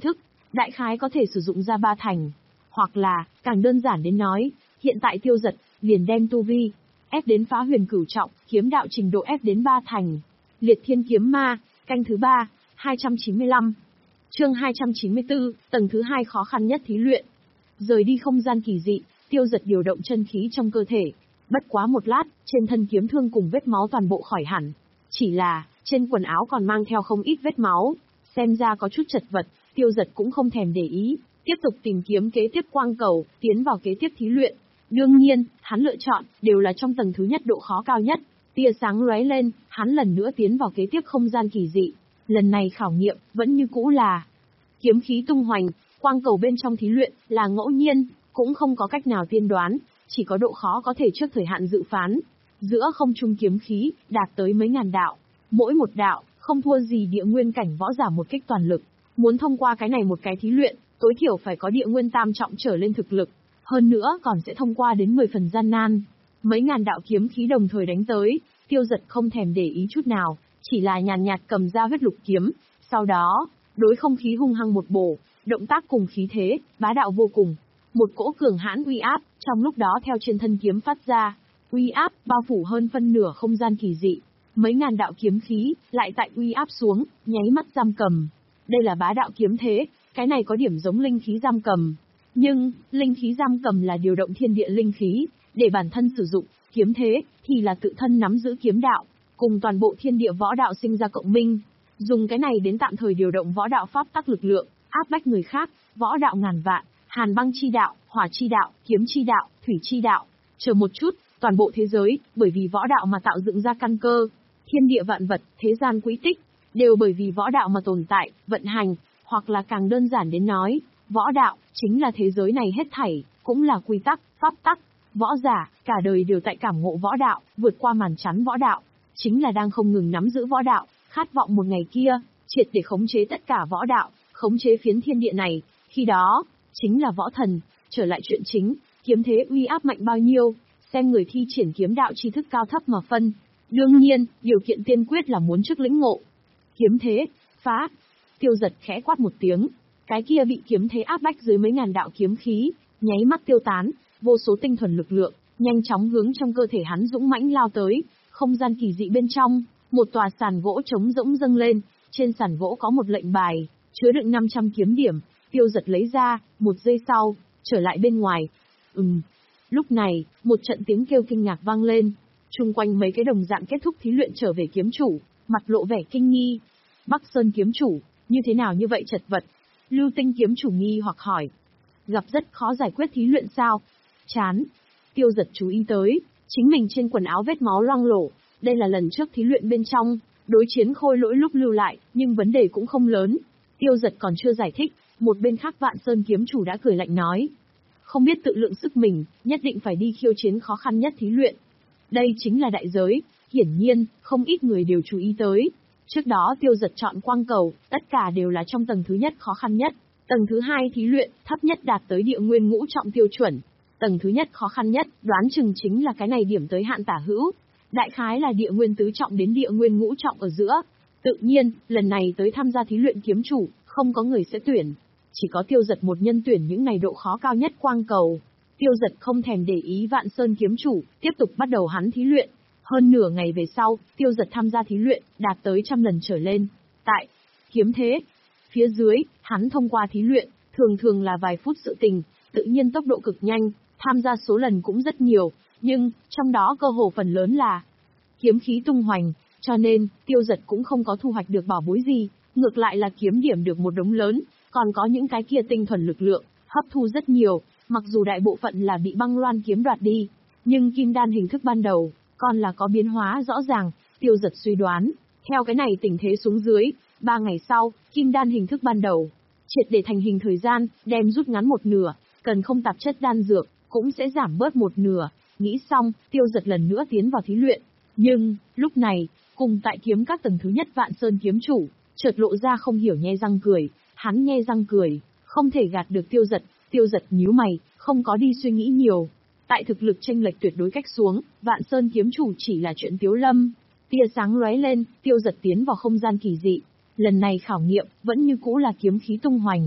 đại khái có thể sử dụng ra ba thành. Hoặc là, càng đơn giản đến nói, hiện tại Tiêu Dật liền đem tu vi ép đến phá huyền cửu trọng, kiếm đạo trình độ ép đến ba thành. Liệt Thiên Kiếm Ma, canh thứ ba, hai trăm chín mươi lăm. Chương hai trăm chín mươi tư, tầng thứ hai khó khăn nhất thí luyện. Rời đi không gian kỳ dị, Tiêu Dật điều động chân khí trong cơ thể. Bất quá một lát, trên thân kiếm thương cùng vết máu toàn bộ khỏi hẳn. Chỉ là, trên quần áo còn mang theo không ít vết máu, xem ra có chút chật vật, Tiêu Dật cũng không thèm để ý, tiếp tục tìm kiếm kế tiếp quang cầu, tiến vào kế tiếp thí luyện. Đương nhiên, hắn lựa chọn, đều là trong tầng thứ nhất độ khó cao nhất. Tia sáng lóe lên, hắn lần nữa tiến vào kế tiếp không gian kỳ dị. Lần này khảo nghiệm, vẫn như cũ là kiếm khí tung hoành, quang cầu bên trong thí luyện, là ngẫu nhiên, cũng không có cách nào tiên đoán, chỉ có độ khó có thể trước thời hạn dự phán. Giữa không trung kiếm khí, đạt tới mấy ngàn đạo. Mỗi một đạo, không thua gì địa nguyên cảnh võ giả một kích toàn lực. Muốn thông qua cái này một cái thí luyện, tối thiểu phải có địa nguyên tam trọng trở lên thực lực. Hơn nữa còn sẽ thông qua đến mười phần gian nan. Mấy ngàn đạo kiếm khí đồng thời đánh tới, Tiêu Dật không thèm để ý chút nào, chỉ là nhàn nhạt cầm ra huyết lục kiếm. Sau đó, đối không khí hung hăng một bổ, động tác cùng khí thế, bá đạo vô cùng. Một cỗ cường hãn uy áp, trong lúc đó theo trên thân kiếm phát ra. Uy áp, bao phủ hơn phân nửa không gian kỳ dị. Mấy ngàn đạo kiếm khí, lại tại uy áp xuống, nháy mắt giam cầm. Đây là bá đạo kiếm thế, cái này có điểm giống linh khí giam cầm. Nhưng, linh khí giam cầm là điều động thiên địa linh khí, để bản thân sử dụng, kiếm thế, thì là tự thân nắm giữ kiếm đạo, cùng toàn bộ thiên địa võ đạo sinh ra cộng minh. Dùng cái này đến tạm thời điều động võ đạo pháp tắc lực lượng, áp bách người khác, võ đạo ngàn vạn, hàn băng chi đạo, hỏa chi đạo, kiếm chi đạo, thủy chi đạo. Chờ một chút, toàn bộ thế giới, bởi vì võ đạo mà tạo dựng ra căn cơ. Thiên địa vạn vật, thế gian quỹ tích, đều bởi vì võ đạo mà tồn tại, vận hành, hoặc là càng đơn giản đến nói, võ đạo, chính là thế giới này hết thảy, cũng là quy tắc, pháp tắc. Võ giả, cả đời đều tại cảm ngộ võ đạo, vượt qua màn chắn võ đạo, chính là đang không ngừng nắm giữ võ đạo, khát vọng một ngày kia, triệt để khống chế tất cả võ đạo, khống chế phiến thiên địa này, khi đó, chính là võ thần. Trở lại chuyện chính, kiếm thế uy áp mạnh bao nhiêu, xem người thi triển kiếm đạo tri thức cao thấp mà phân. Đương nhiên, điều kiện tiên quyết là muốn trước lĩnh ngộ. Kiếm thế, phá. Tiêu Dật khẽ quát một tiếng, cái kia bị kiếm thế áp bách dưới mấy ngàn đạo kiếm khí, nháy mắt tiêu tán, vô số tinh thuần lực lượng, nhanh chóng hướng trong cơ thể hắn dũng mãnh lao tới. Không gian kỳ dị bên trong, một tòa sàn gỗ trống rỗng dâng lên, trên sàn gỗ có một lệnh bài, chứa đựng năm trăm kiếm điểm. Tiêu Dật lấy ra, một giây sau, trở lại bên ngoài. Ừm. Lúc này, một trận tiếng kêu kinh ngạc vang lên. Chung quanh mấy cái đồng dạng kết thúc thí luyện trở về kiếm chủ, mặt lộ vẻ kinh nghi. Bắc Sơn kiếm chủ, như thế nào như vậy chật vật? Lưu Tinh kiếm chủ nghi hoặc hỏi. Gặp rất khó giải quyết thí luyện sao? Chán. Tiêu Dật chú ý tới, chính mình trên quần áo vết máu loang lổ. Đây là lần trước thí luyện bên trong, đối chiến khôi lỗi lúc lưu lại, nhưng vấn đề cũng không lớn. Tiêu Dật còn chưa giải thích, một bên khác Vạn Sơn kiếm chủ đã cười lạnh nói. Không biết tự lượng sức mình, nhất định phải đi khiêu chiến khó khăn nhất thí luyện. Đây chính là đại giới, hiển nhiên, không ít người đều chú ý tới. Trước đó Tiêu Dật chọn quang cầu, tất cả đều là trong tầng thứ nhất khó khăn nhất. Tầng thứ hai thí luyện, thấp nhất đạt tới địa nguyên ngũ trọng tiêu chuẩn. Tầng thứ nhất khó khăn nhất, đoán chừng chính là cái này điểm tới hạn tả hữu. Đại khái là địa nguyên tứ trọng đến địa nguyên ngũ trọng ở giữa. Tự nhiên, lần này tới tham gia thí luyện kiếm chủ, không có người sẽ tuyển. Chỉ có Tiêu Dật một nhân tuyển những này độ khó cao nhất quang cầu. Tiêu Dật không thèm để ý Vạn Sơn kiếm chủ, tiếp tục bắt đầu hắn thí luyện. Hơn nửa ngày về sau, Tiêu Dật tham gia thí luyện, đạt tới trăm lần trở lên. Tại kiếm thế, phía dưới, hắn thông qua thí luyện, thường thường là vài phút sự tình, tự nhiên tốc độ cực nhanh, tham gia số lần cũng rất nhiều, nhưng, trong đó cơ hồ phần lớn là kiếm khí tung hoành, cho nên, Tiêu Dật cũng không có thu hoạch được bảo bối gì, ngược lại là kiếm điểm được một đống lớn, còn có những cái kia tinh thuần lực lượng, hấp thu rất nhiều, mặc dù đại bộ phận là bị băng loan kiếm đoạt đi, nhưng kim đan hình thức ban đầu, còn là có biến hóa rõ ràng. Tiêu Dật suy đoán, theo cái này tình thế xuống dưới, ba ngày sau, kim đan hình thức ban đầu, triệt để thành hình thời gian, đem rút ngắn một nửa, cần không tạp chất đan dược, cũng sẽ giảm bớt một nửa. Nghĩ xong, Tiêu Dật lần nữa tiến vào thí luyện. Nhưng, lúc này, cùng tại kiếm các tầng thứ nhất Vạn Sơn kiếm chủ, chợt lộ ra không hiểu nhe răng cười. Hắn nhe răng cười, không thể gạt được Tiêu Dật. Tiêu Dật nhíu mày, không có đi suy nghĩ nhiều. Tại thực lực chênh lệch tuyệt đối cách xuống, Vạn Sơn kiếm chủ chỉ là chuyện tiếu lâm. Tia sáng lóe lên, Tiêu Dật tiến vào không gian kỳ dị. Lần này khảo nghiệm, vẫn như cũ là kiếm khí tung hoành.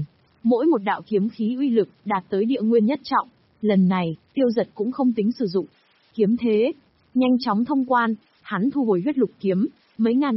Mỗi một đạo kiếm khí uy lực đạt tới địa nguyên nhất trọng. Lần này, Tiêu Giật cũng không tính sử dụng kiếm thế. Nhanh chóng thông quan, hắn thu hồi huyết lục kiếm, mấy ngàn